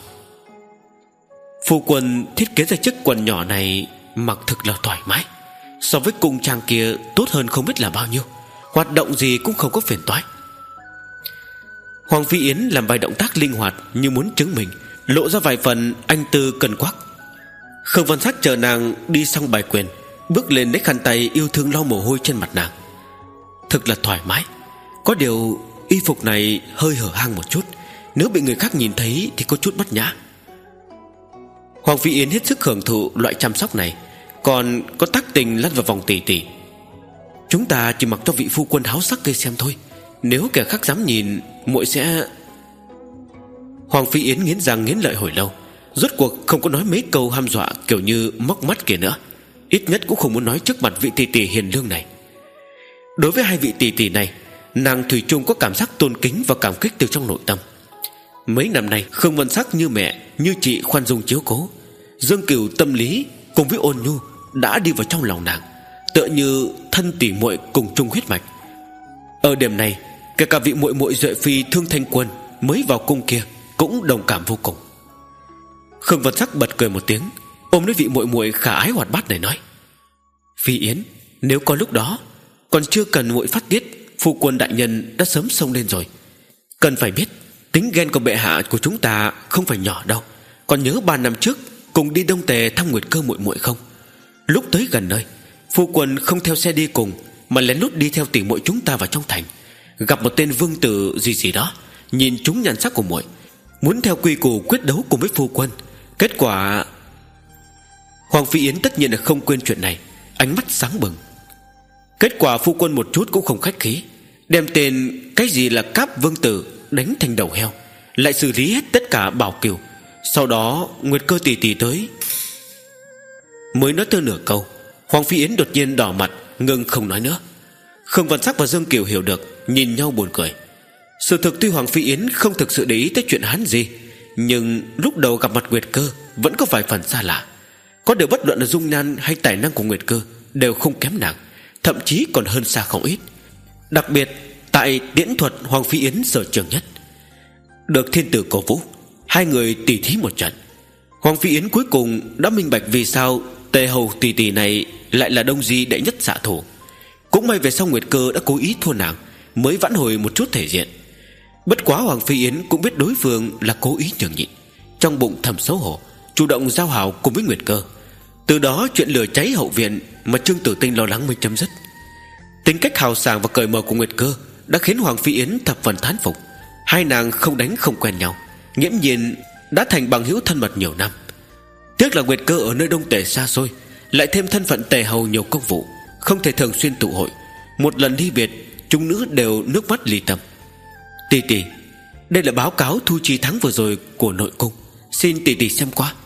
Phu quân thiết kế ra chiếc quần nhỏ này mặc thực là thoải mái, so với cung trang kia tốt hơn không biết là bao nhiêu, hoạt động gì cũng không có phiền toái. Hoàng Phi Yến làm vài động tác linh hoạt như muốn chứng minh, lộ ra vài phần anh tư cân quắc. Khương Văn Sắc chờ nàng đi xong bài quyền, bước lên lấy khăn tay yêu thương lau mồ hôi trên mặt nàng. Thực là thoải mái. Có điều y phục này hơi hở hang một chút, nếu bị người khác nhìn thấy thì có chút bất nhã. Hoàng Phi Yến hết sức hưởng thụ loại chăm sóc này, còn có tác tình lăn vào vòng tỉ tỉ. Chúng ta chỉ mặc cho vị phu quân háo sắc kia xem thôi, nếu kẻ khác dám nhìn, muội sẽ... Hoàng Phi Yến nghiến răng nghiến lợi hồi lâu, rốt cuộc không có nói mấy câu hăm dọa kiểu như móc mắt kia nữa. Ít nhất cũng không muốn nói trước mặt vị tỷ tỷ hiền lương này. Đối với hai vị tỷ tỷ này, nàng thủy chung có cảm giác tôn kính và cảm kích từ trong nội tâm. Mấy năm nay Khương Văn Sắc như mẹ như chị khoan dung chiếu cố, Dương Cửu tâm lý cùng với ôn nhu đã đi vào trong lòng nàng, tựa như thân tỷ muội cùng chung huyết mạch. Ở điểm này, kể cả vị muội muội Duệ Phi Thương Thanh Quân mới vào cung kia cũng đồng cảm vô cùng. Khương Văn Sắc bật cười một tiếng, ôm lấy vị muội muội khả ái hoạt bát này nói: Phi Yến, nếu có lúc đó còn chưa cần muội phát tiết, phu quân đại nhân đã sớm xông lên rồi. Cần phải biết, tính ghen của bệ hạ của chúng ta không phải nhỏ đâu. Còn nhớ ba năm trước cùng đi Đông Tề thăm Nguyệt Cơ muội muội không? Lúc tới gần nơi, phu quân không theo xe đi cùng, mà lén lút đi theo tỷ muội chúng ta vào trong thành, gặp một tên vương tử gì gì đó, nhìn chúng nhan sắc của muội, muốn theo quy củ quyết đấu cùng với phu quân. Kết quả... Hoàng Phi Yến tất nhiên là không quên chuyện này, ánh mắt sáng bừng. Kết quả phu quân một chút cũng không khách khí, đem tên cái gì là Cáp Vương Tử đánh thành đầu heo, lại xử lý hết tất cả bảo kiều. Sau đó Nguyệt Cơ tỷ tỷ tới. Mới nói tới nửa câu, Hoàng Phi Yến đột nhiên đỏ mặt, ngừng không nói nữa. Khương Văn Sắc và Dương Kiều hiểu được, nhìn nhau buồn cười. Sự thực tuy Hoàng Phi Yến không thực sự để ý tới chuyện hắn gì, Nhưng lúc đầu gặp mặt Nguyệt Cơ vẫn có vài phần xa lạ. Có điều bất luận là dung nhan hay tài năng của Nguyệt Cơ đều không kém nàng, thậm chí còn hơn xa không ít. Đặc biệt tại tiễn thuật Hoàng Phi Yến sở trường nhất. Được thiên tử cổ vũ, hai người tỉ thí một trận. Hoàng Phi Yến cuối cùng đã minh bạch vì sao Tề hầu tỷ tỷ này lại là Đông Di đệ nhất xạ thủ. Cũng may về sau Nguyệt Cơ đã cố ý thua nàng, mới vãn hồi một chút thể diện. Bất quá Hoàng Phi Yến cũng biết đối phương là cố ý nhường nhịn, trong bụng thầm xấu hổ, chủ động giao hảo cùng với Nguyệt Cơ. Từ đó chuyện lửa cháy hậu viện mà Trương Tử Tinh lo lắng mới chấm dứt. Tính cách hào sảng và cởi mở của Nguyệt Cơ đã khiến Hoàng Phi Yến thập phần thán phục. Hai nàng không đánh không quen nhau, nghiễm nhiên đã thành bằng hữu thân mật nhiều năm. Tiếc là Nguyệt Cơ ở nơi Đông Tề xa xôi, lại thêm thân phận tề hầu nhiều công vụ, không thể thường xuyên tụ hội. Một lần ly biệt, chúng nữ đều nước mắt ly tâm. Tỷ tỷ, đây là báo cáo thu chi tháng vừa rồi của nội cung, xin tỷ tỷ xem qua.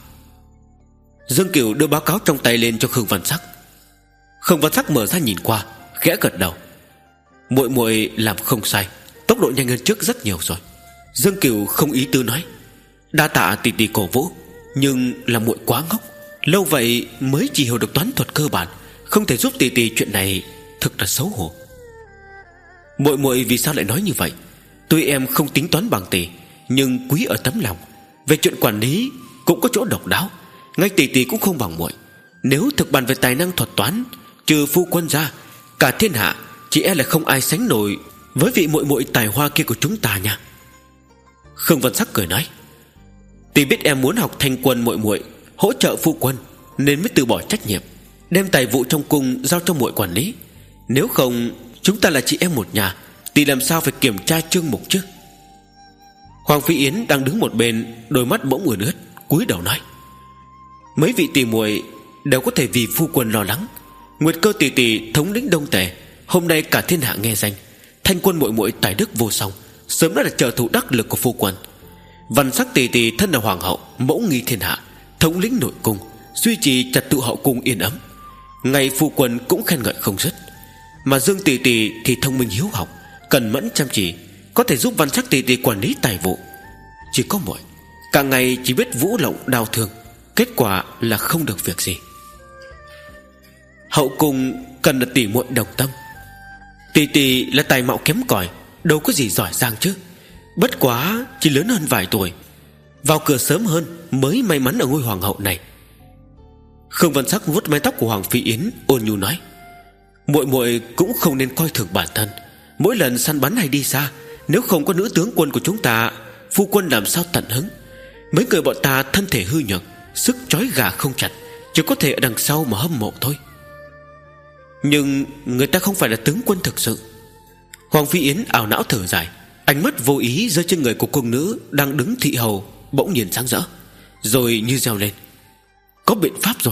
Dương Cửu đưa báo cáo trong tay lên cho Khương Văn Sắc. Khương Văn Sắc mở ra nhìn qua, khẽ gật đầu. Muội muội làm không sai, tốc độ nhanh hơn trước rất nhiều rồi. Dương Cửu không ý tư nói, đa tạ tỷ tỷ cổ vũ, nhưng là muội quá ngốc, lâu vậy mới chỉ hiểu được toán thuật cơ bản, không thể giúp tỷ tỷ chuyện này, thực là xấu hổ. Muội muội vì sao lại nói như vậy? Tuy em không tính toán bằng tỷ, nhưng quý ở tấm lòng. Về chuyện quản lý cũng có chỗ độc đáo, ngay tỷ tỷ cũng không bằng muội. Nếu thực bàn về tài năng thuật toán, trừ phu quân ra, cả thiên hạ chỉ e là không ai sánh nổi với vị muội muội tài hoa kia của chúng ta nha. Khương Văn Sắc cười nói, tỷ biết em muốn học thanh quân muội muội, hỗ trợ phu quân, nên mới từ bỏ trách nhiệm, đem tài vụ trong cung giao cho muội quản lý. Nếu không, chúng ta là chị em một nhà, tỷ làm sao phải kiểm tra chương mục chứ? Hoàng Phi Yến đang đứng một bên, đôi mắt bỗng ươn ướt, cúi đầu nói, mấy vị tỷ muội đều có thể vì phu quân lo lắng. Nguyệt Cơ tỷ tỷ thống lĩnh Đông Tề, hôm nay cả thiên hạ nghe danh, thanh quân muội muội tài đức vô song, sớm đã là trợ thủ đắc lực của phu quân. Văn Sắc tỷ tỷ thân là hoàng hậu, mẫu nghi thiên hạ, thống lĩnh nội cung, duy trì trật tự hậu cung yên ấm, ngày phu quân cũng khen ngợi không dứt. Mà Dương tỷ tỷ thì thông minh hiếu học, cần mẫn chăm chỉ, có thể giúp Văn Sắc tỷ tỷ quản lý tài vụ. Chỉ có muội cả ngày chỉ biết vũ lộng đau thương, kết quả là không được việc gì. Hậu cung cần là tỷ muội đồng tâm. Tỷ tỷ là tài mạo kém cỏi, đâu có gì giỏi giang chứ, bất quá chỉ lớn hơn vài tuổi, vào cửa sớm hơn mới may mắn ở ngôi hoàng hậu này. Khương Văn Sắc vuốt mái tóc của Hoàng Phi Yến, ôn nhu nói, muội muội cũng không nên coi thường bản thân. Mỗi lần săn bắn hay đi xa, nếu không có nữ tướng quân của chúng ta, phu quân làm sao tận hứng. Mấy người bọn ta thân thể hư nhược, sức trói gà không chặt, chỉ có thể ở đằng sau mà hâm mộ thôi. Nhưng người ta không phải là tướng quân thực sự. Hoàng Phi Yến ảo não thở dài, ánh mắt vô ý rơi trên người của cung nữ đang đứng thị hầu, bỗng nhiên sáng rỡ, rồi như reo lên, có biện pháp rồi.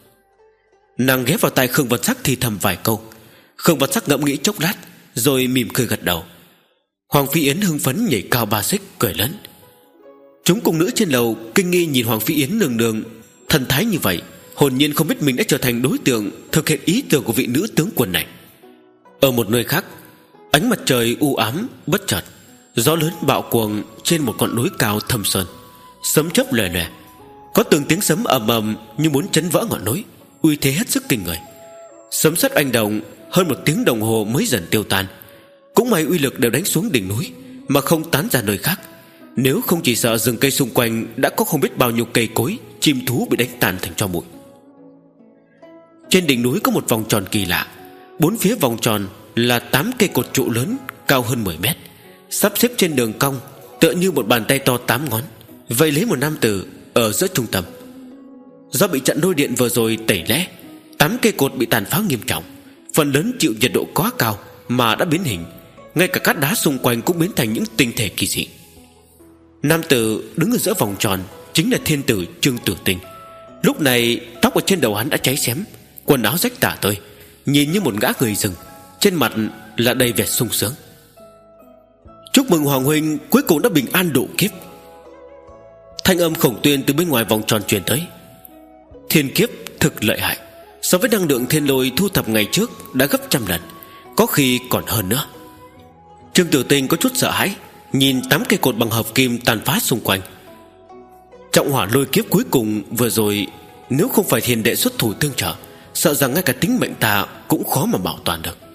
Nàng ghé vào tai Khương Văn Sắc thì thầm vài câu. Khương Văn Sắc ngẫm nghĩ chốc lát, rồi mỉm cười gật đầu. Hoàng Phi Yến hưng phấn nhảy cao ba xích, cười lớn. Chúng cung nữ trên lầu kinh nghi nhìn Hoàng Phi Yến nương nương thần thái như vậy, hồn nhiên không biết mình đã trở thành đối tượng thực hiện ý tưởng của vị nữ tướng quân này. Ở một nơi khác, ánh mặt trời u ám bất chợt, gió lớn bạo cuồng trên một ngọn núi cao thâm sơn, sấm chớp lòe lòe, có từng tiếng sấm ầm ầm như muốn chấn vỡ ngọn núi, uy thế hết sức kinh người. Sấm sét oanh động hơn một tiếng đồng hồ mới dần tiêu tan. Cũng may uy lực đều đánh xuống đỉnh núi mà không tán ra nơi khác, nếu không chỉ sợ rừng cây xung quanh đã có không biết bao nhiêu cây cối, chim thú bị đánh tàn thành tro bụi. Trên đỉnh núi có một vòng tròn kỳ lạ, bốn phía vòng tròn là tám cây cột trụ lớn cao hơn mười mét, sắp xếp trên đường cong tựa như một bàn tay to tám ngón, vây lấy một nam tử ở giữa trung tâm. Do bị trận lôi điện vừa rồi tẩy lẽ, tám cây cột bị tàn phá nghiêm trọng, phần lớn chịu nhiệt độ quá cao mà đã biến hình, ngay cả cát đá xung quanh cũng biến thành những tinh thể kỳ dị. Nam tử đứng ở giữa vòng tròn chính là thiên tử Trương Tử Tinh. Lúc này tóc ở trên đầu hắn đã cháy xém, quần áo rách tả tơi, nhìn như một gã người rừng, trên mặt là đầy vẻ sung sướng. Chúc mừng Hoàng huynh cuối cùng đã bình an độ kiếp. Thanh âm khổng tuyên từ bên ngoài vòng tròn truyền tới. Thiên kiếp thực lợi hại, so với năng lượng thiên lôi thu thập ngày trước đã gấp trăm lần, có khi còn hơn nữa. Trương Tử Tinh có chút sợ hãi, nhìn tám cây cột bằng hợp kim tàn phá xung quanh. Trọng hỏa lôi kiếp cuối cùng vừa rồi, nếu không phải hiền đệ xuất thủ tương trợ, sợ rằng ngay cả tính mệnh ta cũng khó mà bảo toàn được.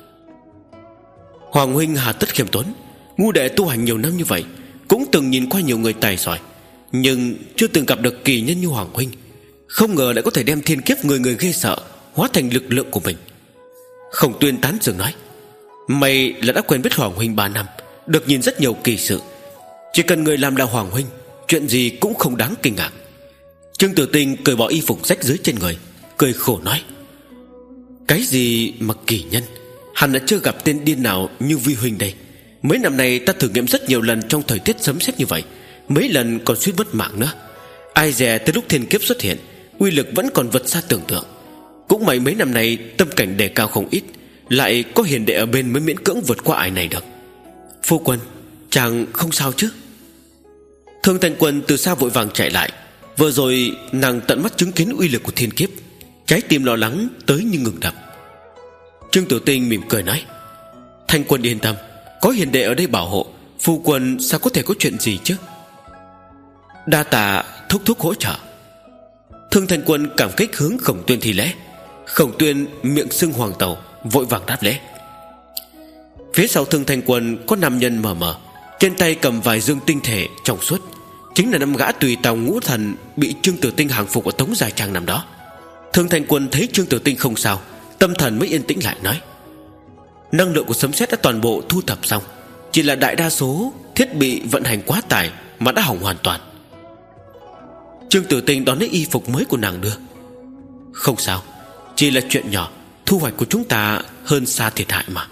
Hoàng huynh hà tất khiêm tốn. Ngu đệ tu hành nhiều năm như vậy, cũng từng nhìn qua nhiều người tài giỏi, nhưng chưa từng gặp được kỳ nhân như Hoàng huynh. Không ngờ lại có thể đem thiên kiếp người người ghê sợ hóa thành lực lượng của mình. Khổng Tuyên tán dương nói: Mày là đã quen biết Hoàng huynh ba năm, được nhìn rất nhiều kỳ sự. Chỉ cần người làm là Hoàng huynh, chuyện gì cũng không đáng kinh ngạc. Trương Tử Tinh cởi bỏ y phục rách dưới trên người, cười khổ nói: Cái gì mà kỳ nhân? Hắn đã chưa gặp tên điên nào như Vi huynh đây. Mấy năm nay ta thử nghiệm rất nhiều lần trong thời tiết sấm sét như vậy, mấy lần còn suýt mất mạng nữa. Ai dè tới lúc thiên kiếp xuất hiện, uy lực vẫn còn vượt xa tưởng tượng. Cũng may mấy năm nay tâm cảnh đề cao không ít, lại có hiền đệ ở bên mới miễn cưỡng vượt qua ải này được. Phu quân, chàng không sao chứ? Thương Thanh Quân từ xa vội vàng chạy lại. Vừa rồi nàng tận mắt chứng kiến uy lực của thiên kiếp, trái tim lo lắng tới như ngừng đập. Trương Tử Tinh mỉm cười nói: Thanh Quân yên tâm, có hiền đệ ở đây bảo hộ, phu quân sao có thể có chuyện gì chứ? Đa tạ thúc thúc hỗ trợ. Thương Thanh Quân cảm kích hướng Khổng Tuyên thi lễ. Khổng Tuyên miệng sưng hoàng tàu, vội vàng đáp lễ. Phía sau Thương Thanh Quân có nam nhân mờ mờ, trên tay cầm vài dương tinh thể trong suốt, chính là năm gã tùy tàu ngũ thần bị Trương Tử Tinh hàng phục ở Tống Giai Trang năm đó. Thương Thanh Quân thấy Trương Tử Tinh không sao, tâm thần mới yên tĩnh lại, nói: Năng lượng của sấm sét đã toàn bộ thu thập xong, chỉ là đại đa số thiết bị vận hành quá tải mà đã hỏng hoàn toàn. Trương Tử Tinh đón lấy y phục mới của nàng đưa: Không sao, chỉ là chuyện nhỏ, thu hoạch của chúng ta hơn xa thiệt hại mà.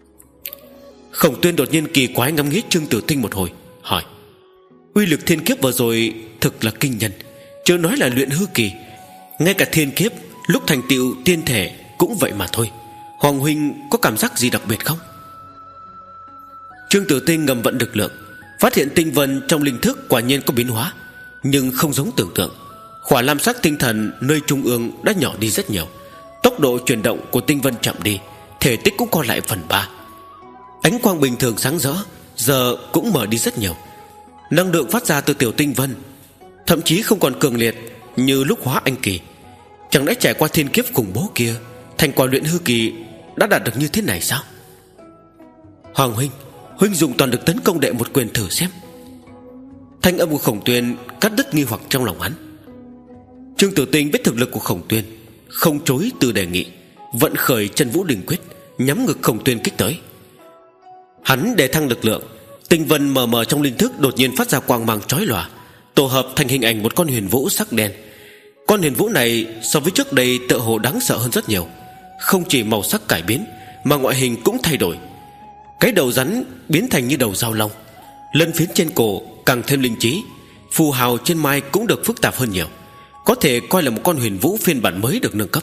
Khổng Tuyên đột nhiên kỳ quái ngắm nghía Trương Tử Tinh một hồi, hỏi: Uy lực thiên kiếp vừa rồi thực là kinh nhân, chớ nói là luyện hư kỳ, ngay cả thiên kiếp lúc thành tựu tiên thể cũng vậy mà thôi. Hoàng huynh có cảm giác gì đặc biệt không? Trương Tử Tinh ngầm vận lực lượng, phát hiện tinh vân trong linh thức quả nhiên có biến hóa, nhưng không giống tưởng tượng. Khỏa lam sắc tinh thần nơi trung ương đã nhỏ đi rất nhiều, tốc độ chuyển động của tinh vân chậm đi, thể tích cũng co lại phần ba. Ánh quang bình thường sáng rỡ giờ cũng mở đi rất nhiều. Năng lượng phát ra từ tiểu tinh vân thậm chí không còn cường liệt như lúc hóa anh kỳ. Chẳng lẽ trải qua thiên kiếp khủng bố kia, thành quả luyện hư kỳ đã đạt được như thế này sao? Hoàng huynh, huynh dùng toàn lực tấn công đệ một quyền thử xem. Thanh âm của Khổng Tuyên cắt đứt nghi hoặc trong lòng hắn. Trương Tử Tinh biết thực lực của Khổng Tuyên, không chối từ đề nghị, vận khởi chân vũ đình quyết, nhắm ngực Khổng Tuyên kích tới. Hắn đề thăng lực lượng, tinh vân mờ mờ trong linh thức đột nhiên phát ra quang mang chói lòa, tổ hợp thành hình ảnh một con huyền vũ sắc đen. Con huyền vũ này so với trước đây tựa hồ đáng sợ hơn rất nhiều, không chỉ màu sắc cải biến mà ngoại hình cũng thay đổi. Cái đầu rắn biến thành như đầu dao long, lân phiến trên cổ càng thêm linh trí, phù hào trên mai cũng được phức tạp hơn nhiều, có thể coi là một con huyền vũ phiên bản mới được nâng cấp.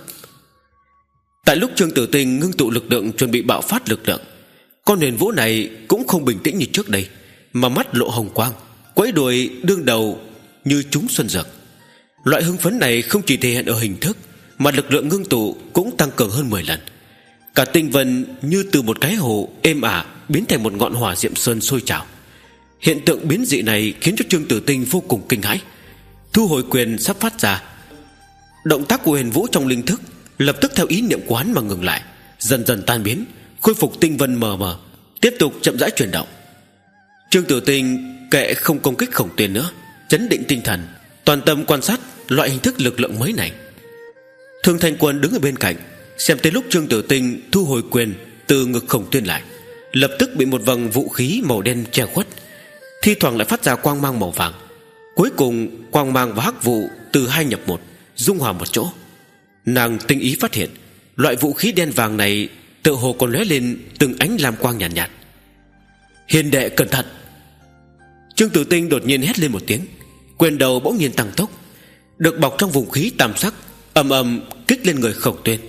Tại lúc Trương Tử Tinh ngưng tụ lực lượng chuẩn bị bạo phát lực lượng, con huyền vũ này cũng không bình tĩnh như trước đây, mà mắt lộ hồng quang, quẫy đuôi đương đầu như trúng xuân dược. Loại hưng phấn này không chỉ thể hiện ở hình thức, mà lực lượng ngưng tụ cũng tăng cường hơn mười lần. Cả tinh vân như từ một cái hồ êm ả biến thành một ngọn hỏa diệm sơn sôi trào. Hiện tượng biến dị này khiến cho Trương Tử Tinh vô cùng kinh hãi. Thu hồi quyền sắp phát ra, động tác của huyền vũ trong linh thức lập tức theo ý niệm của hắn mà ngừng lại, dần dần tan biến, khôi phục tinh vân mờ mờ, tiếp tục chậm rãi chuyển động. Trương Tử Tinh kệ không công kích Khổng Tuyên nữa, chấn định tinh thần, toàn tâm quan sát loại hình thức lực lượng mới này. Thương Thanh Quân đứng ở bên cạnh, xem tới lúc Trương Tử Tinh thu hồi quyền từ ngực Khổng Tuyên lại, lập tức bị một vầng vũ khí màu đen che khuất, thi thoảng lại phát ra quang mang màu vàng. Cuối cùng quang mang và hắc vụ từ hai nhập một, dung hòa một chỗ. Nàng tinh ý phát hiện loại vũ khí đen vàng này tựa hồ còn lóe lên từng ánh lam quang nhàn nhạt, nhạt. Hiền đệ cẩn thận! Trương Tử Tinh đột nhiên hét lên một tiếng, quyền đầu bỗng nhiên tăng tốc, được bọc trong vùng khí tam sắc, ầm ầm kích lên người Khổng Tuyên.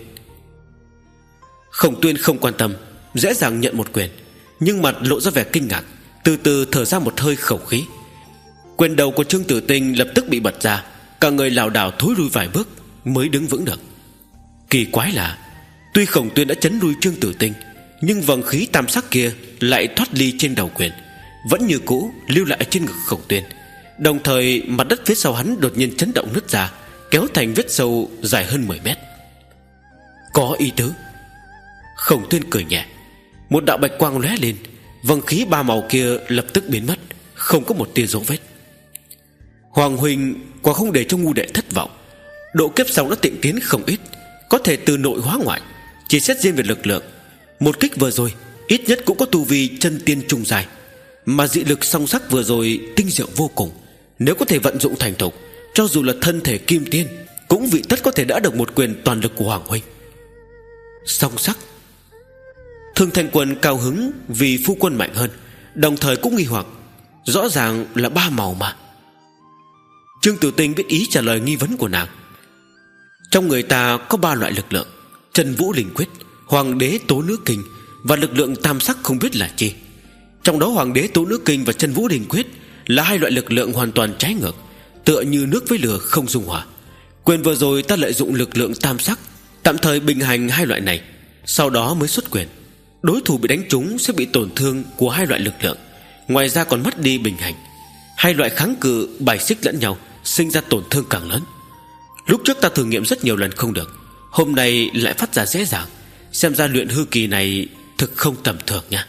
Khổng Tuyên không quan tâm, dễ dàng nhận một quyền, nhưng mặt lộ ra vẻ kinh ngạc, từ từ thở ra một hơi khẩu khí. Quyền đầu của Trương Tử Tinh lập tức bị bật ra, cả người lảo đảo thối lui vài bước mới đứng vững được. Kỳ quái là tuy Khổng Tuyên đã chấn lui Trương Tử Tinh, nhưng vầng khí tam sắc kia lại thoát ly trên đầu quyền, vẫn như cũ lưu lại trên ngực Khổng Tuyên. Đồng thời mặt đất phía sau hắn đột nhiên chấn động nứt ra, kéo thành vết sâu dài hơn mười mét. Có ý tứ. Khổng Tuyên cười nhẹ. Một đạo bạch quang lóe lên, vầng khí ba màu kia lập tức biến mất, không có một tia dấu vết. Hoàng huynh quả không để cho ngu đệ thất vọng. Độ kiếp sau đã tịnh tiến không ít, có thể từ nội hóa ngoại. Chỉ xét riêng về lực lượng, một kích vừa rồi ít nhất cũng có tu vi chân tiên trung dài, mà dị lực song sắc vừa rồi tinh diệu vô cùng. Nếu có thể vận dụng thành thục, cho dù là thân thể kim tiên cũng vị tất có thể đỡ được một quyền toàn lực của Hoàng huynh. Song sắc. Thương Thanh Quân cao hứng vì phu quân mạnh hơn, đồng thời cũng nghi hoặc. Rõ ràng là ba màu mà. Trương Tử Tinh biết ý trả lời nghi vấn của nàng. Trong người ta có ba loại lực lượng: Chân Vũ Linh Quyết, Hoàng Đế Tố Nữ Kinh và lực lượng tam sắc không biết là chi. Trong đó Hoàng Đế Tố Nữ Kinh và Chân Vũ Linh Quyết là hai loại lực lượng hoàn toàn trái ngược, tựa như nước với lửa không dung hòa. Quyền vừa rồi ta lợi dụng lực lượng tam sắc tạm thời bình hành hai loại này, sau đó mới xuất quyền. Đối thủ bị đánh trúng sẽ bị tổn thương của hai loại lực lượng, ngoài ra còn mất đi bình hành. Hai loại kháng cự bài xích lẫn nhau, sinh ra tổn thương càng lớn. Lúc trước ta thử nghiệm rất nhiều lần không được, hôm nay lại phát ra dễ dàng. Xem ra luyện hư kỳ này thực không tầm thường nha.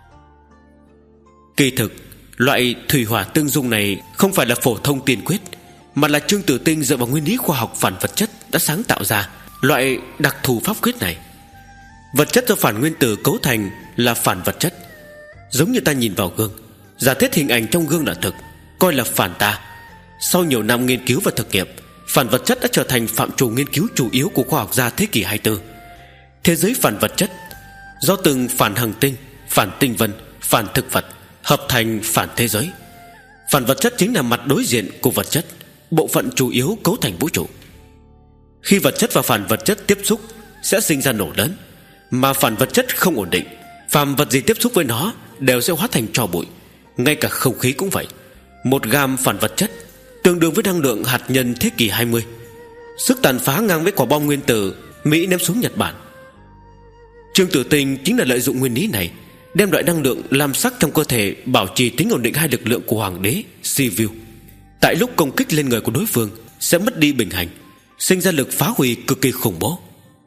Kỳ thực loại thủy hỏa tương dung này không phải là phổ thông tiên quyết, mà là Trương Tử Tinh dựa vào nguyên lý khoa học phản vật chất đã sáng tạo ra loại đặc thù pháp quyết này. Vật chất do phản nguyên tử cấu thành là phản vật chất. Giống như ta nhìn vào gương, giả thiết hình ảnh trong gương là thực, coi là phản ta. Sau nhiều năm nghiên cứu và thực nghiệm, phản vật chất đã trở thành phạm trù nghiên cứu chủ yếu của khoa học gia thế kỷ hai mươi tư. Thế giới phản vật chất do từng phản hành tinh, phản tinh vân, phản thực vật hợp thành phản thế giới. Phản vật chất chính là mặt đối diện của vật chất, bộ phận chủ yếu cấu thành vũ trụ. Khi vật chất và phản vật chất tiếp xúc sẽ sinh ra nổ lớn, mà phản vật chất không ổn định, phàm vật gì tiếp xúc với nó đều sẽ hóa thành tro bụi. Ngay cả không khí cũng vậy. Một gam phản vật chất tương đương với năng lượng hạt nhân thế kỷ hai mươi, sức tàn phá ngang với quả bom nguyên tử Mỹ ném xuống Nhật Bản. Trương Tử Tinh chính là lợi dụng nguyên lý này, đem loại năng lượng lam sắc trong cơ thể bảo trì tính ổn định hai lực lượng của Hoàng Đế Sivu. Tại lúc công kích lên người của đối phương sẽ mất đi bình hành, sinh ra lực phá hủy cực kỳ khủng bố.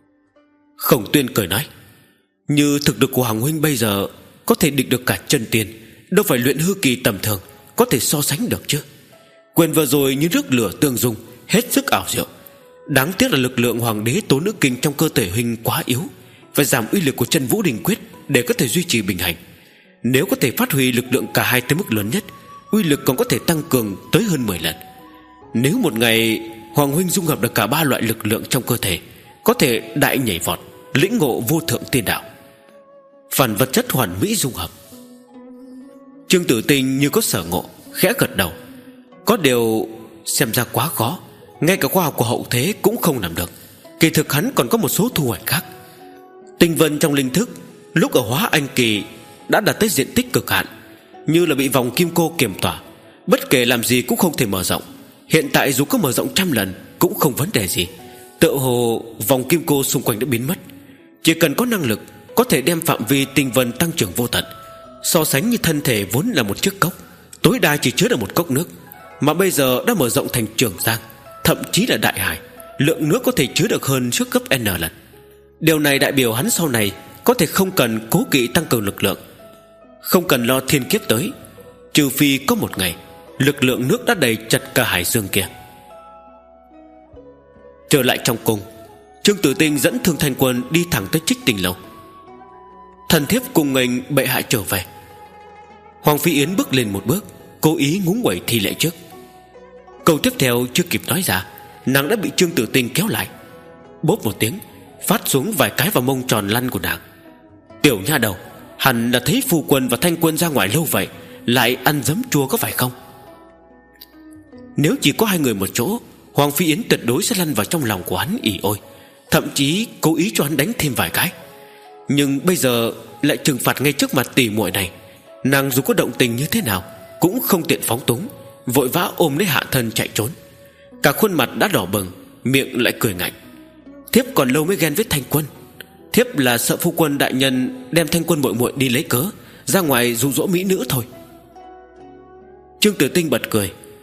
Khổng Tuyên cười nói: như thực lực của Hoàng huynh bây giờ có thể địch được cả chân tiên, đâu phải luyện hư kỳ tầm thường có thể so sánh được chứ. Quyền vừa rồi như nước lửa tương dung, hết sức ảo diệu. Đáng tiếc là lực lượng Hoàng Đế Tố Nữ Kinh trong cơ thể huynh quá yếu, phải giảm uy lực của Chân Vũ Linh Quyết để có thể duy trì bình hành. Nếu có thể phát huy lực lượng cả hai tới mức lớn nhất, uy lực còn có thể tăng cường tới hơn mười lần. Nếu một ngày Hoàng huynh dung hợp được cả ba loại lực lượng trong cơ thể, có thể đại nhảy vọt, lĩnh ngộ vô thượng tiên đạo. Phản vật chất hoàn mỹ dung hợp. Trương Tử Tinh như có sở ngộ, khẽ gật đầu. Có điều xem ra quá khó, ngay cả khoa học của hậu thế cũng không làm được. Kỳ thực hắn còn có một số thu hoạch khác. Tinh vân trong linh thức lúc ở hóa anh kỳ đã đạt tới diện tích cực hạn, như là bị vòng kim cô kiềm tỏa, bất kể làm gì cũng không thể mở rộng. Hiện tại dù có mở rộng trăm lần cũng không vấn đề gì. Tựa hồ vòng kim cô xung quanh đã biến mất. Chỉ cần có năng lực có thể đem phạm vi tinh vân tăng trưởng vô tận. So sánh như thân thể vốn là một chiếc cốc, tối đa chỉ chứa được một cốc nước, mà bây giờ đã mở rộng thành Trường Giang, thậm chí là đại hải. Lượng nước có thể chứa được hơn trước gấp N lần. Điều này đại biểu hắn sau này có thể không cần cố kỵ tăng cường lực lượng, không cần lo thiên kiếp tới, trừ phi có một ngày lực lượng nước đã đầy chật cả hải dương kia. Trở lại trong cung, Trương Tử Tinh dẫn Thương Thanh Quân đi thẳng tới Trích Tinh Lâu. Thần thiếp cùng nghênh bệ hạ trở về. Hoàng Phi Yến bước lên một bước, cố ý ngúng nguẩy thi lễ trước. Câu tiếp theo chưa kịp nói ra, nàng đã bị Trương Tử Tinh kéo lại. Bốp một tiếng, phát xuống vài cái vào mông tròn lăn của nàng. Tiểu nha đầu, hẳn đã thấy phu quân và Thanh Quân ra ngoài lâu vậy, lại ăn giấm chua có phải không? Nếu chỉ có hai người một chỗ, Hoàng Phi Yến tuyệt đối sẽ lăn vào trong lòng của hắn ỉ ôi, thậm chí cố ý cho hắn đánh thêm vài cái. Nhưng bây giờ lại trừng phạt ngay trước mặt tỷ muội này, nàng dù có động tình như thế nào cũng không tiện phóng túng, vội vã ôm lấy hạ thân chạy trốn. Cả khuôn mặt đã đỏ bừng, miệng lại cười ngạnh. Thiếp còn lâu mới ghen với Thanh Quân. Thiếp là sợ phu quân đại nhân đem Thanh Quân muội muội đi lấy cớ ra ngoài dụ dỗ mỹ nữ thôi. Trương Tử Tinh bật cười,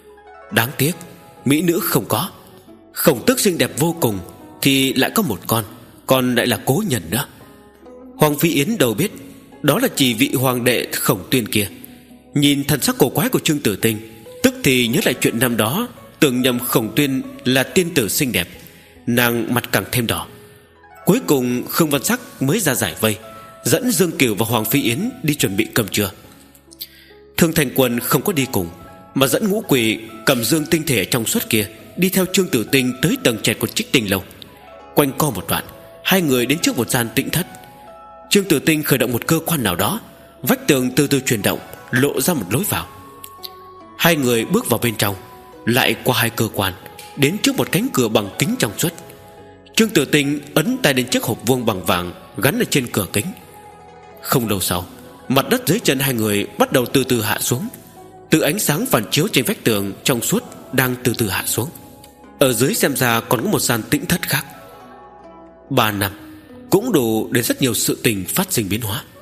Đáng tiếc mỹ nữ không có. Khổng tước xinh đẹp vô cùng thì lại có một con, còn lại là cố nhân nữa. Hoàng Phi Yến đâu biết đó là chỉ vị hoàng đệ Khổng Tuyên kia. Nhìn thần sắc cổ quái của Trương Tử Tinh, tức thì nhớ lại chuyện năm đó tưởng nhầm Khổng Tuyên là tiên tử xinh đẹp. Nàng mặt càng thêm đỏ. Cuối cùng Khương Văn Sắc mới ra giải vây, dẫn Dương Kiều và Hoàng Phi Yến đi chuẩn bị cơm trưa. Thương Thành Quân không có đi cùng, mà dẫn Ngũ Quỷ cầm dương tinh thể trong suốt kia đi theo Trương Tử Tinh tới tầng trệt của Trích Tinh Lâu. Quanh co một đoạn, hai người đến trước một gian tĩnh thất. Trương Tử Tinh khởi động một cơ quan nào đó, vách tường từ từ chuyển động, lộ ra một lối vào. Hai người bước vào bên trong, lại qua hai cơ quan, đến trước một cánh cửa bằng kính trong suốt. Trương Tử Tinh ấn tay đến chiếc hộp vuông bằng vàng gắn ở trên cửa kính. Không lâu sau, mặt đất dưới chân hai người bắt đầu từ từ hạ xuống. Từ ánh sáng phản chiếu trên vách tường trong suốt đang từ từ hạ xuống. Ở dưới xem ra còn có một gian tĩnh thất khác. Ba năm cũng đủ để rất nhiều sự tình phát sinh biến hóa.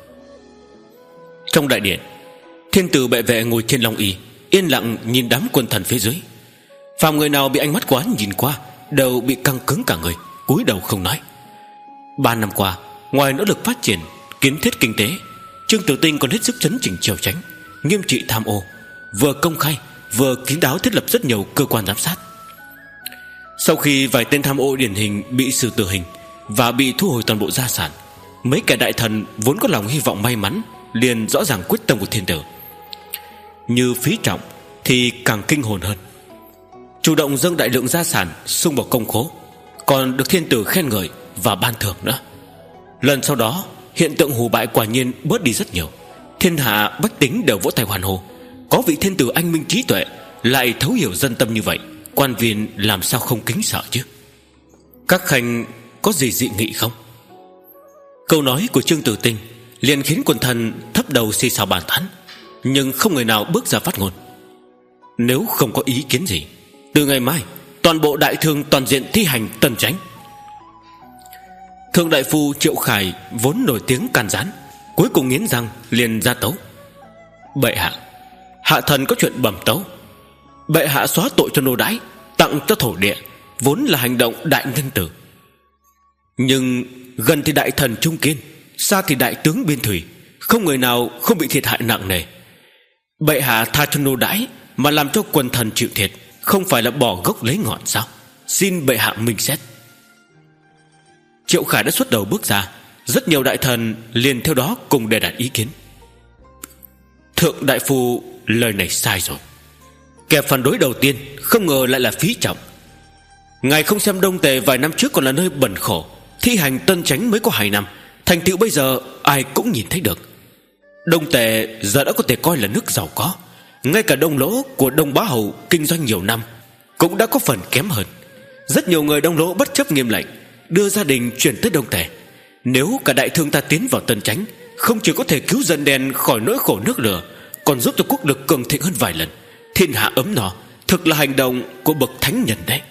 Trong đại điện, thiên tử bệ vệ ngồi trên long ỷ, yên lặng nhìn đám quân thần phía dưới. Phàm người nào bị ánh mắt quán nhìn qua đều bị căng cứng cả người, cúi đầu không nói. Ba năm qua, ngoài nỗ lực phát triển kiến thiết kinh tế, Trương Tử Tinh còn hết sức chấn chỉnh triều chánh, nghiêm trị tham ô, vừa công khai vừa kín đáo thiết lập rất nhiều cơ quan giám sát. Sau khi vài tên tham ô điển hình bị xử tử hình và bị thu hồi toàn bộ gia sản, mấy kẻ đại thần vốn có lòng hy vọng may mắn liền rõ ràng quyết tâm của thiên tử. Như Phí Trọng thì càng kinh hồn hơn, chủ động dâng đại lượng gia sản xung vào công khố, còn được thiên tử khen ngợi và ban thưởng nữa. Lần sau đó, hiện tượng hù bại quả nhiên bớt đi rất nhiều. Thiên hạ bách tính đều vỗ tay hoan hô. Có vị thiên tử anh minh trí tuệ, lại thấu hiểu dân tâm như vậy, quan viên làm sao không kính sợ chứ. Các khanh có gì dị nghị không? Câu nói của Trương Tử Tinh liền khiến quần thần thấp đầu xì xào bàn tán, nhưng không người nào bước ra phát ngôn. Nếu không có ý kiến gì, từ ngày mai toàn bộ đại thương toàn diện thi hành tân chánh. Thượng đại phu Triệu Khải vốn nổi tiếng can gián, cuối cùng nghiến răng liền ra tấu: Bệ hạ, hạ thần có chuyện bẩm tấu. Bệ hạ xóa tội cho nô đái, tặng cho thổ địa, vốn là hành động đại nhân tử. Nhưng gần thì đại thần trung kiên, xa thì đại tướng biên thủy, không người nào không bị thiệt hại nặng nề. Bệ hạ tha cho nô đái mà làm cho quần thần chịu thiệt, không phải là bỏ gốc lấy ngọn sao? Xin bệ hạ minh xét. Triệu Khải đã xuất đầu bước ra, rất nhiều đại thần liền theo đó cùng đề đạt ý kiến. Thượng đại phu lời này sai rồi. Kẻ phản đối đầu tiên không ngờ lại là Phí Trọng. Ngài không xem Đông Tề vài năm trước còn là nơi bẩn khổ, thi hành tân chánh mới có hai năm, thành tựu bây giờ ai cũng nhìn thấy được. Đông Tề giờ đã có thể coi là nước giàu có, ngay cả Đông Lỗ của Đông Bá Hầu kinh doanh nhiều năm cũng đã có phần kém hơn. Rất nhiều người Đông Lỗ bất chấp nghiêm lệnh đưa gia đình chuyển tới Đông Tề. Nếu cả đại thương ta tiến vào tân chánh, không chỉ có thể cứu dân đen khỏi nỗi khổ nước lửa, còn giúp cho quốc lực cường thịnh hơn vài lần. Thiên hạ ấm no, thực là hành động của bậc thánh nhân đấy.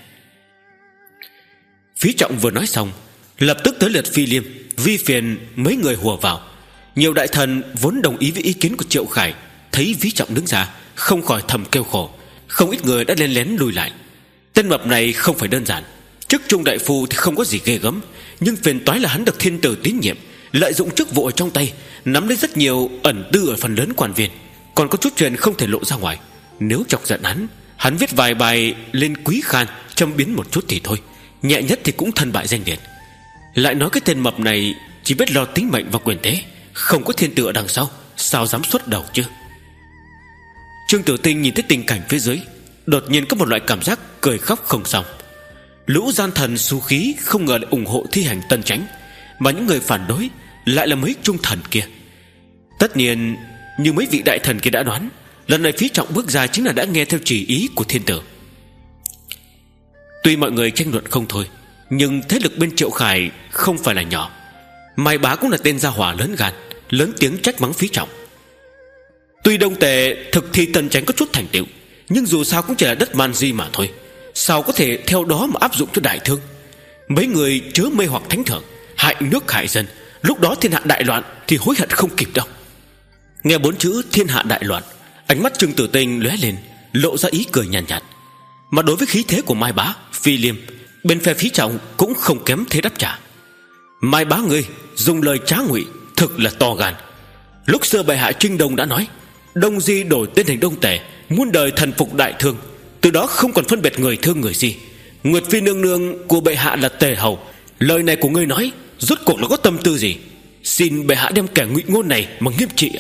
Phí Trọng vừa nói xong, lập tức tới lượt Phi Liêm, Vi Phiền mấy người hùa vào. Nhiều đại thần vốn đồng ý với ý kiến của Triệu Khải, thấy Phí Trọng đứng ra không khỏi thầm kêu khổ. Không ít người đã lén lén lùi lại. Tên mập này không phải đơn giản. Chức trung đại phu thì không có gì ghê gớm, nhưng phiền toái là hắn được thiên tử tín nhiệm, lợi dụng chức vụ ở trong tay, nắm lấy rất nhiều ẩn tư ở phần lớn quan viên, còn có chút chuyện không thể lộ ra ngoài. Nếu chọc giận hắn, hắn viết vài bài lên Quý Khan châm biếm một chút thì thôi, nhẹ nhất thì cũng thân bại danh liệt. Lại nói cái tên mập này chỉ biết lo tính mệnh và quyền thế, không có thiên tử ở đằng sau, sao dám xuất đầu chứ. Trương Tử Tinh nhìn thấy tình cảnh phía dưới, đột nhiên có một loại cảm giác cười khóc không xong. Lũ gian thần xú khí không ngờ lại ủng hộ thi hành tân chánh, mà những người phản đối lại là mấy trung thần kia. Tất nhiên như mấy vị đại thần kia đã đoán, lần này Phí Trọng bước ra chính là đã nghe theo chỉ ý của thiên tử. Tuy mọi người tranh luận không thôi, nhưng thế lực bên Triệu Khải không phải là nhỏ. Mai Bá cũng là tên gia hỏa lớn gan, lớn tiếng trách mắng Phí Trọng. Tuy Đông Tề thực thi tân chánh có chút thành tựu, nhưng dù sao cũng chỉ là đất man di mà thôi, sao có thể theo đó mà áp dụng cho đại thương. Mấy người chớ mê hoặc thánh thượng, hại nước hại dân, lúc đó thiên hạ đại loạn thì hối hận không kịp đâu. Nghe bốn chữ thiên hạ đại loạn, ánh mắt Trương Tử Tinh lóe lên, lộ ra ý cười nhàn nhạt, nhạt. Mà đối với khí thế của Mai Bá, Phi Liêm, bên phe Phí Trọng cũng không kém thế đáp trả. Mai Bá ngươi dùng lời trá ngụy thực là to gan. Lúc xưa bệ hạ Trinh Đông đã nói Đông Di đổi tên thành Đông Tề, muôn đời thần phục đại thương, từ đó không còn phân biệt người thương người Di. Nguyệt Phi nương nương của bệ hạ là Tề hầu. Lời này của ngươi nói rốt cuộc là có tâm tư gì? Xin bệ hạ đem kẻ ngụy ngôn này mà nghiêm trị.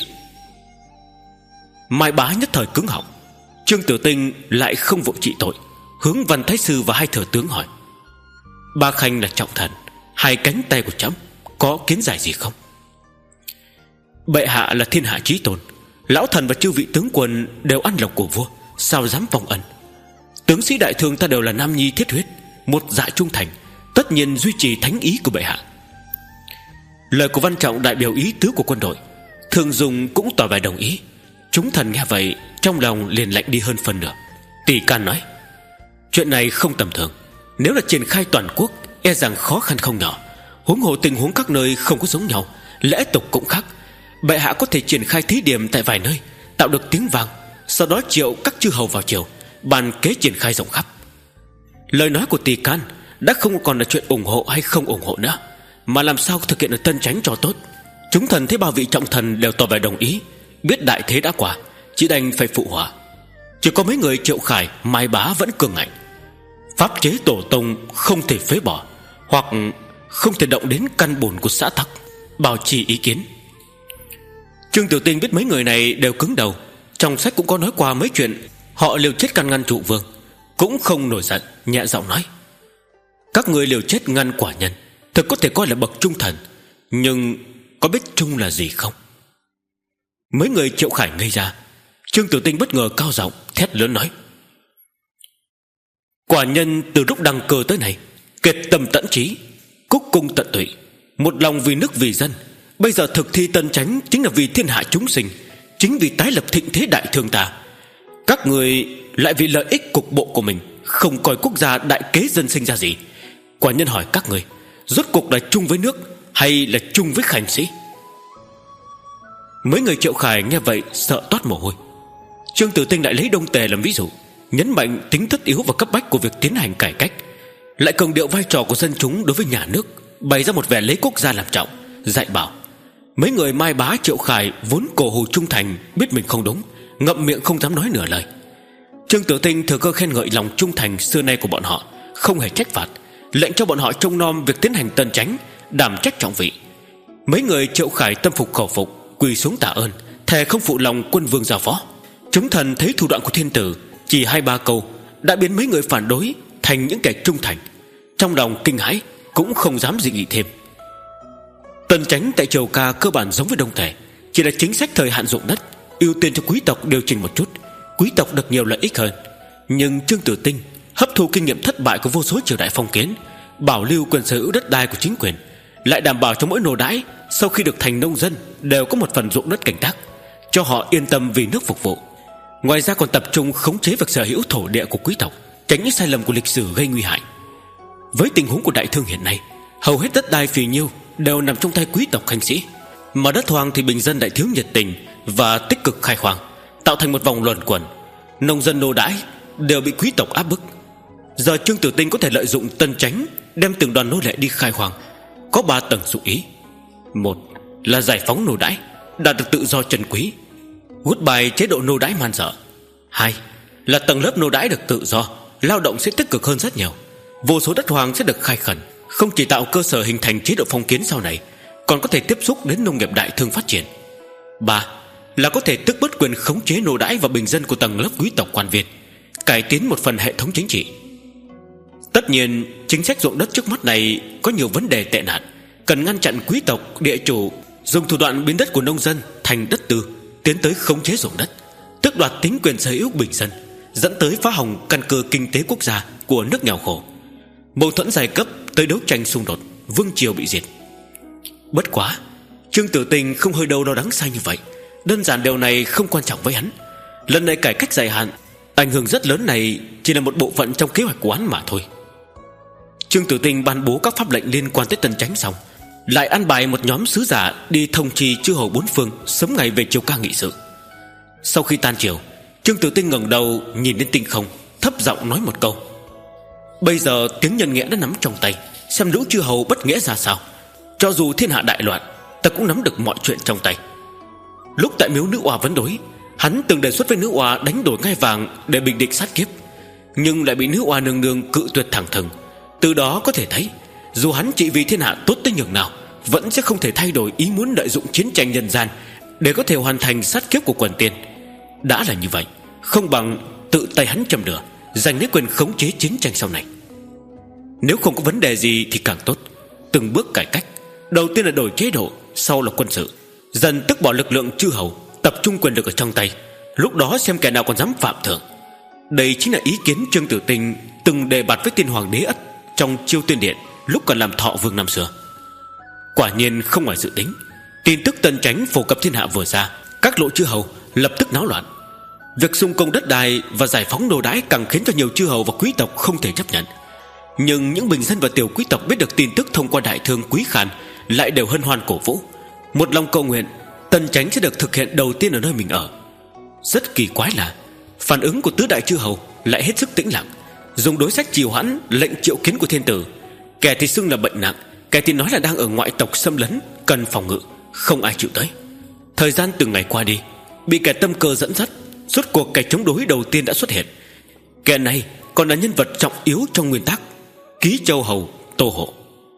Mai Bá nhất thời cứng họng. Trương Tử Tinh lại không vội trị tội, hướng Văn Thái Sư và hai thừa tướng hỏi: Ba Khanh là trọng thần, hai cánh tay của trẫm có kiến giải gì không? Bệ hạ là thiên hạ chí tôn, lão thần và chư vị tướng quân đều ăn lộc của vua, sao dám vong ân? Tướng sĩ đại thương ta đều là nam nhi thiết huyết, một dạ trung thành, tất nhiên duy trì thánh ý của bệ hạ. Lời của Văn Trọng đại biểu ý tứ của quân đội, Thường Dùng cũng tỏ vẻ đồng ý. Chúng thần nghe vậy trong lòng liền lạnh đi hơn phần nửa. Tỷ Can nói: Chuyện này không tầm thường, nếu là triển khai toàn quốc e rằng khó khăn không nhỏ. Huống hồ tình huống các nơi không có giống nhau, lễ tục cũng khác. Bệ hạ có thể triển khai thí điểm tại vài nơi, tạo được tiếng vang, sau đó triệu các chư hầu vào triều, bàn kế triển khai rộng khắp. Lời nói của Tỷ Can đã không còn là chuyện ủng hộ hay không ủng hộ nữa, mà làm sao thực hiện được tân tránh cho tốt. Chúng thần thấy ba vị trọng thần đều tỏ vẻ đồng ý, biết đại thế đã qua, chỉ đành phải phụ họa. Chỉ có mấy người Triệu Khải, Mai Bá vẫn cường ngạnh. Pháp chế tổ tông không thể phế bỏ, hoặc không thể động đến căn bổn của xã tắc, bảo trì ý kiến. Trương Tiểu Tinh biết mấy người này đều cứng đầu, trong sách cũng có nói qua mấy chuyện họ liều chết can ngăn trụ vương, cũng không nổi giận, nhẹ giọng nói: Các người liều chết ngăn quả nhân thực có thể coi là bậc trung thần, nhưng có biết trung là gì không? Mấy người Triệu Khải ngây ra. Trương Tiểu Tinh bất ngờ cao giọng thét lớn nói: Quả nhân từ lúc đăng cơ tới nay kiệt tâm tận trí, cúc cung tận tụy, một lòng vì nước vì dân. Bây giờ thực thi tân chánh chính là vì thiên hạ chúng sinh, chính vì tái lập thịnh thế đại thương ta. Các người lại vì lợi ích cục bộ của mình không coi quốc gia đại kế dân sinh ra gì. Quả nhân hỏi các người, rốt cuộc là chung với nước hay là chung với khanh sĩ? Mấy người Triệu Khải nghe vậy sợ toát mồ hôi. Trương Tử Tinh lại lấy Đông Tề làm ví dụ, nhấn mạnh tính tất yếu và cấp bách của việc tiến hành cải cách, lại cường điệu vai trò của dân chúng đối với nhà nước, bày ra một vẻ lấy quốc gia làm trọng, dạy bảo. Mấy người Mai Bá, Triệu Khải vốn cổ hủ trung thành, biết mình không đúng, ngậm miệng không dám nói nửa lời. Trương Tử Tinh thừa cơ khen ngợi lòng trung thành xưa nay của bọn họ, không hề trách phạt, lệnh cho bọn họ trông nom việc tiến hành tân chánh, đảm trách trọng vị. Mấy người Triệu Khải tâm phục khẩu phục, quỳ xuống tạ ơn, thề không phụ lòng quân vương giao phó. Chúng thần thấy thủ đoạn của thiên tử, chỉ hai ba câu đã biến mấy người phản đối thành những kẻ trung thành. Trong lòng kinh hãi, cũng không dám dị nghị thêm. Tân chánh tại Triều Ca cơ bản giống với Đông Tề, chỉ là chính sách thời hạn ruộng đất ưu tiên cho quý tộc điều chỉnh một chút, quý tộc được nhiều lợi ích hơn. Nhưng Trương Tử Tinh hấp thu kinh nghiệm thất bại của vô số triều đại phong kiến, bảo lưu quyền sở hữu đất đai của chính quyền, lại đảm bảo cho mỗi nô đãi sau khi được thành nông dân đều có một phần ruộng đất canh tác, cho họ yên tâm vì nước phục vụ. Ngoài ra còn tập trung khống chế việc sở hữu thổ địa của quý tộc, tránh những sai lầm của lịch sử gây nguy hại. Với tình huống của đại thương hiện nay, hầu hết đất đai phì nhiêu đều nằm trong tay quý tộc khanh sĩ, mà đất hoang thì bình dân đại thiếu nhiệt tình và tích cực khai hoang, tạo thành một vòng luẩn quẩn. Nông dân nô đãi đều bị quý tộc áp bức. Giờ Trương Tử Tinh có thể lợi dụng tân chánh, đem từng đoàn nô lệ đi khai hoang, có ba tầng dụng ý. Một là giải phóng nô đãi, đạt được tự do trần quý, hút bài chế độ nô đãi man dợ. Hai là tầng lớp nô đãi được tự do, lao động sẽ tích cực hơn rất nhiều, vô số đất hoang sẽ được khai khẩn, không chỉ tạo cơ sở hình thành chế độ phong kiến sau này, còn có thể tiếp xúc đến nông nghiệp đại thương phát triển. Ba là có thể tước bớt quyền khống chế nô đãi và bình dân của tầng lớp quý tộc quan viên, cải tiến một phần hệ thống chính trị. Tất nhiên chính sách ruộng đất trước mắt này có nhiều vấn đề tệ nạn, cần ngăn chặn quý tộc địa chủ dùng thủ đoạn biến đất của nông dân thành đất tư, tiến tới khống chế ruộng đất, tước đoạt tính quyền sở hữu bình dân, dẫn tới phá hỏng căn cơ kinh tế quốc gia của nước nghèo khổ, mâu thuẫn giai cấp tới đấu tranh xung đột, vương triều bị diệt. Bất quá Trương Tử Tinh không hơi đâu lo đắng sai như vậy. Đơn giản điều này không quan trọng với hắn. Lần này cải cách dài hạn, ảnh hưởng rất lớn này chỉ là một bộ phận trong kế hoạch của hắn mà thôi. Trương Tử Tinh ban bố các pháp lệnh liên quan tới tân chánh xong, lại an bài một nhóm sứ giả đi thông trì chư hầu bốn phương sớm ngày về Triều Ca nghị sự. Sau khi tan triều, Trương Tử Tinh ngẩng đầu nhìn lên tinh không, thấp giọng nói một câu: bây giờ tiếng nhân nghĩa đã nắm trong tay, xem lũ chư hầu bất nghĩa ra sao. Cho dù thiên hạ đại loạn, ta cũng nắm được mọi chuyện trong tay. Lúc tại miếu nữ oa vấn đối, hắn từng đề xuất với nữ oa đánh đổi ngai vàng để bình định sát kiếp, nhưng lại bị nữ oa nương nương cự tuyệt thẳng thừng. Từ đó có thể thấy, dù hắn chỉ vì thiên hạ tốt tới nhường nào, vẫn sẽ không thể thay đổi ý muốn lợi dụng chiến tranh nhân gian để có thể hoàn thành sát kiếp của quần tiên. Đã là như vậy, không bằng tự tay hắn châm lửa, giành lấy quyền khống chế chiến tranh sau này. Nếu không có vấn đề gì thì càng tốt. Từng bước cải cách, đầu tiên là đổi chế độ, sau là quân sự, dần tức bỏ lực lượng chư hầu, tập trung quyền lực ở trong tay. Lúc đó xem kẻ nào còn dám phạm thượng. Đây chính là ý kiến Trương Tử Tinh từng đề bạt với tiên hoàng Đế Ất trong Chiêu Tuyên Điện lúc còn làm thọ vương năm xưa. Quả nhiên không ngoài dự tính, tin tức Tân Chánh phổ cập thiên hạ vừa ra, các lộ chư hầu lập tức náo loạn. Việc xung công đất đai và giải phóng đồ đãi càng khiến cho nhiều chư hầu và quý tộc không thể chấp nhận. Nhưng những bình dân và tiểu quý tộc biết được tin tức thông qua đại thương Quý Khàn lại đều hân hoan cổ vũ, một lòng cầu nguyện Tân Chánh sẽ được thực hiện đầu tiên ở nơi mình ở. Rất kỳ quái là phản ứng của tứ đại chư hầu lại hết sức tĩnh lặng, dùng đối sách trì hoãn lệnh triệu kiến của thiên tử. Kẻ thì xưng là bệnh nặng, kẻ thì nói là đang ở ngoại tộc xâm lấn, cần phòng ngự, không ai chịu tới. Thời gian từng ngày qua đi, bị kẻ tâm cơ dẫn dắt, rốt cuộc kẻ chống đối đầu tiên đã xuất hiện. Kẻ này còn là nhân vật trọng yếu trong nguyên tắc, Ký Châu hầu Tô Hộ.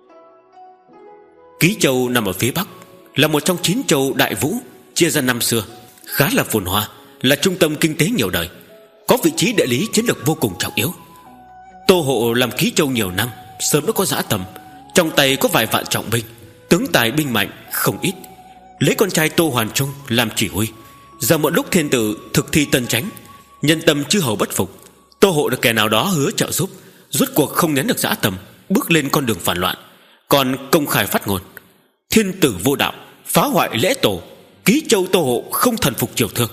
Ký Châu nằm ở phía bắc, là một trong chín châu đại vũ chia ra năm xưa, khá là phồn hoa, là trung tâm kinh tế nhiều đời, có vị trí địa lý chiến lược vô cùng trọng yếu. Tô Hộ làm Ký Châu nhiều năm, sớm đã có dã tâm, trong tay có vài vạn trọng binh, tướng tài binh mạnh không ít, lấy con trai Tô Hoàn Trung làm chỉ huy. Giờ một lúc thiên tử thực thi Tân Chánh, nhân tâm chư hầu bất phục, Tô Hộ được kẻ nào đó hứa trợ giúp, rốt cuộc không nén được dã tâm, bước lên con đường phản loạn, còn công khai phát ngôn: thiên tử vô đạo, phá hoại lễ tổ, Ký Châu Tô Hộ không thần phục triều thương.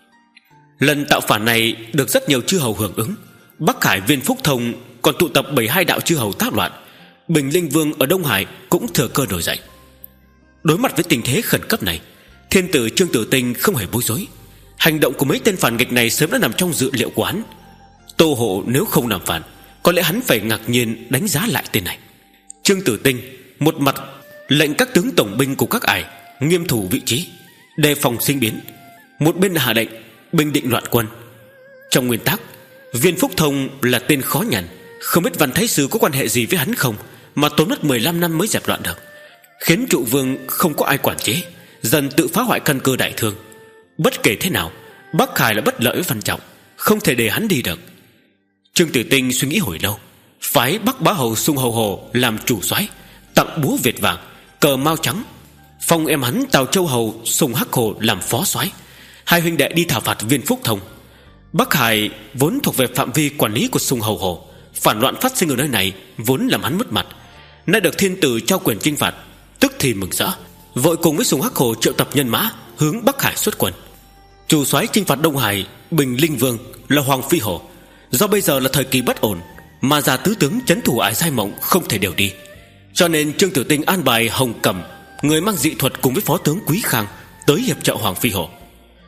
Lần tạo phản này được rất nhiều chư hầu hưởng ứng. Bắc Hải Viên Phúc Thông còn tụ tập bảy hai đạo chư hầu tác loạn. Bình Linh Vương ở Đông Hải cũng thừa cơ nổi dậy. Đối mặt với tình thế khẩn cấp này, thiên tử Trương Tử Tinh không hề bối rối. Hành động của mấy tên phản nghịch này sớm đã nằm trong dự liệu của hắn. Tô Hộ nếu không làm phản, có lẽ hắn phải ngạc nhiên đánh giá lại tên này. Trương Tử Tinh một mặt lệnh các tướng tổng binh của các ải nghiêm thủ vị trí, đề phòng sinh biến, một bên hạ lệnh bình định loạn quân. Trong nguyên tắc, Viên Phúc Thông là tên khó nhằn, không biết Văn Thái Sư có quan hệ gì với hắn không mà tốn mất mười lăm năm mới dẹp loạn được, khiến trụ vương không có ai quản chế, dần tự phá hoại căn cơ đại thương. Bất kể thế nào, Bắc Hải là bất lợi với Văn Trọng, không thể để hắn đi được. Trương Tử Tinh suy nghĩ hồi lâu, phái Bắc Bá Hầu Sung Hầu Hồ làm chủ soái, tặng búa Việt vàng, cờ mao trắng, phong em hắn Tào Châu Hầu Sung Hắc Hồ làm phó soái. Hai huynh đệ đi thảo phạt Viên Phúc Thông. Bắc Hải vốn thuộc về phạm vi quản lý của Sung Hầu Hồ, phản loạn phát sinh ở nơi này vốn làm hắn mất mặt, nay được thiên tử trao quyền chinh phạt, tức thì mừng rỡ, vội cùng với Sung Hắc Hồ triệu tập nhân mã hướng Bắc Hải xuất quân. Chủ soái chinh phạt Đông Hải Bình Linh Vương là Hoàng Phi Hổ. Do bây giờ là thời kỳ bất ổn, mà già tứ tướng trấn thủ Ải Giai Mộng không thể đều đi, cho nên Trương Tử Tinh an bài Hồng Cẩm, người mang dị thuật, cùng với phó tướng Quý Khang tới hiệp trợ Hoàng Phi Hổ.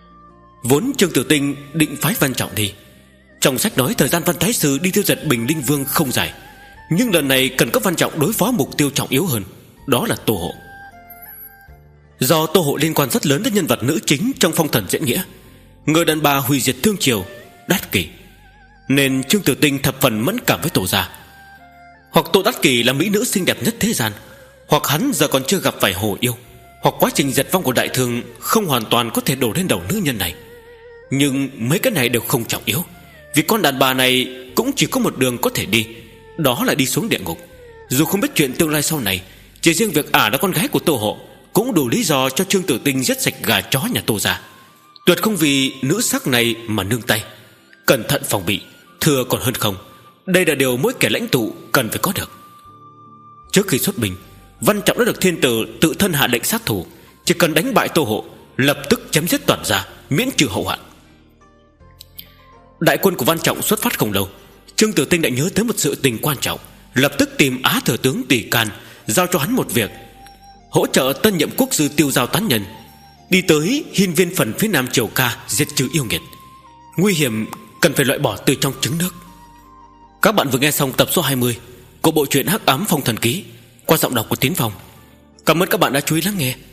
Vốn Trương Tử Tinh định phái Văn Trọng đi. Trong sách nói thời gian Văn Thái Sư đi tiêu diệt Bình Linh Vương không dài, nhưng lần này cần có Văn Trọng đối phó mục tiêu trọng yếu hơn, đó là Tô Hộ. Do Tô Hộ liên quan rất lớn đến nhân vật nữ chính trong Phong Thần Diễn Nghĩa, người đàn bà hủy diệt thương triều Đát Kỷ, nên Trương Tử Tinh thập phần mẫn cảm với Tô gia. Hoặc Tô Đát Kỷ là mỹ nữ xinh đẹp nhất thế gian, hoặc hắn giờ còn chưa gặp phải hồ yêu, hoặc quá trình diệt vong của đại thương không hoàn toàn có thể đổ lên đầu nữ nhân này. Nhưng mấy cái này đều không trọng yếu, vì con đàn bà này cũng chỉ có một đường có thể đi, đó là đi xuống địa ngục. Dù không biết chuyện tương lai sau này, chỉ riêng việc ả là con gái của Tô Hộ cũng đủ lý do cho Trương Tử Tinh giết sạch gà chó nhà Tô gia, tuyệt không vì nữ sắc này mà nương tay. Cẩn thận phòng bị, thừa còn hơn không. Đây là điều mỗi kẻ lãnh tụ cần phải có được. Trước khi xuất binh, Văn Trọng đã được thiên tử tự thân hạ lệnh sát thủ, chỉ cần đánh bại Tô Hộ, lập tức chém giết toàn gia, miễn trừ hậu hoạn. Đại quân của Văn Trọng xuất phát không lâu, Trương Tử Tinh đã nhớ tới một sự tình quan trọng, lập tức tìm Á Thừa tướng Tỷ Can, giao cho hắn một việc: hỗ trợ tân nhiệm quốc sư Tiêu Giao tán nhân đi tới Hiên Viên phần phía nam Triều Ca, diệt trừ yêu nghiệt. Nguy hiểm cần phải loại bỏ từ trong trứng nước. Các bạn vừa nghe xong tập số hai mươi của bộ truyện Hắc Ám Phong Thần Ký qua giọng đọc của Tiến Phong. Cảm ơn các bạn đã chú ý lắng nghe.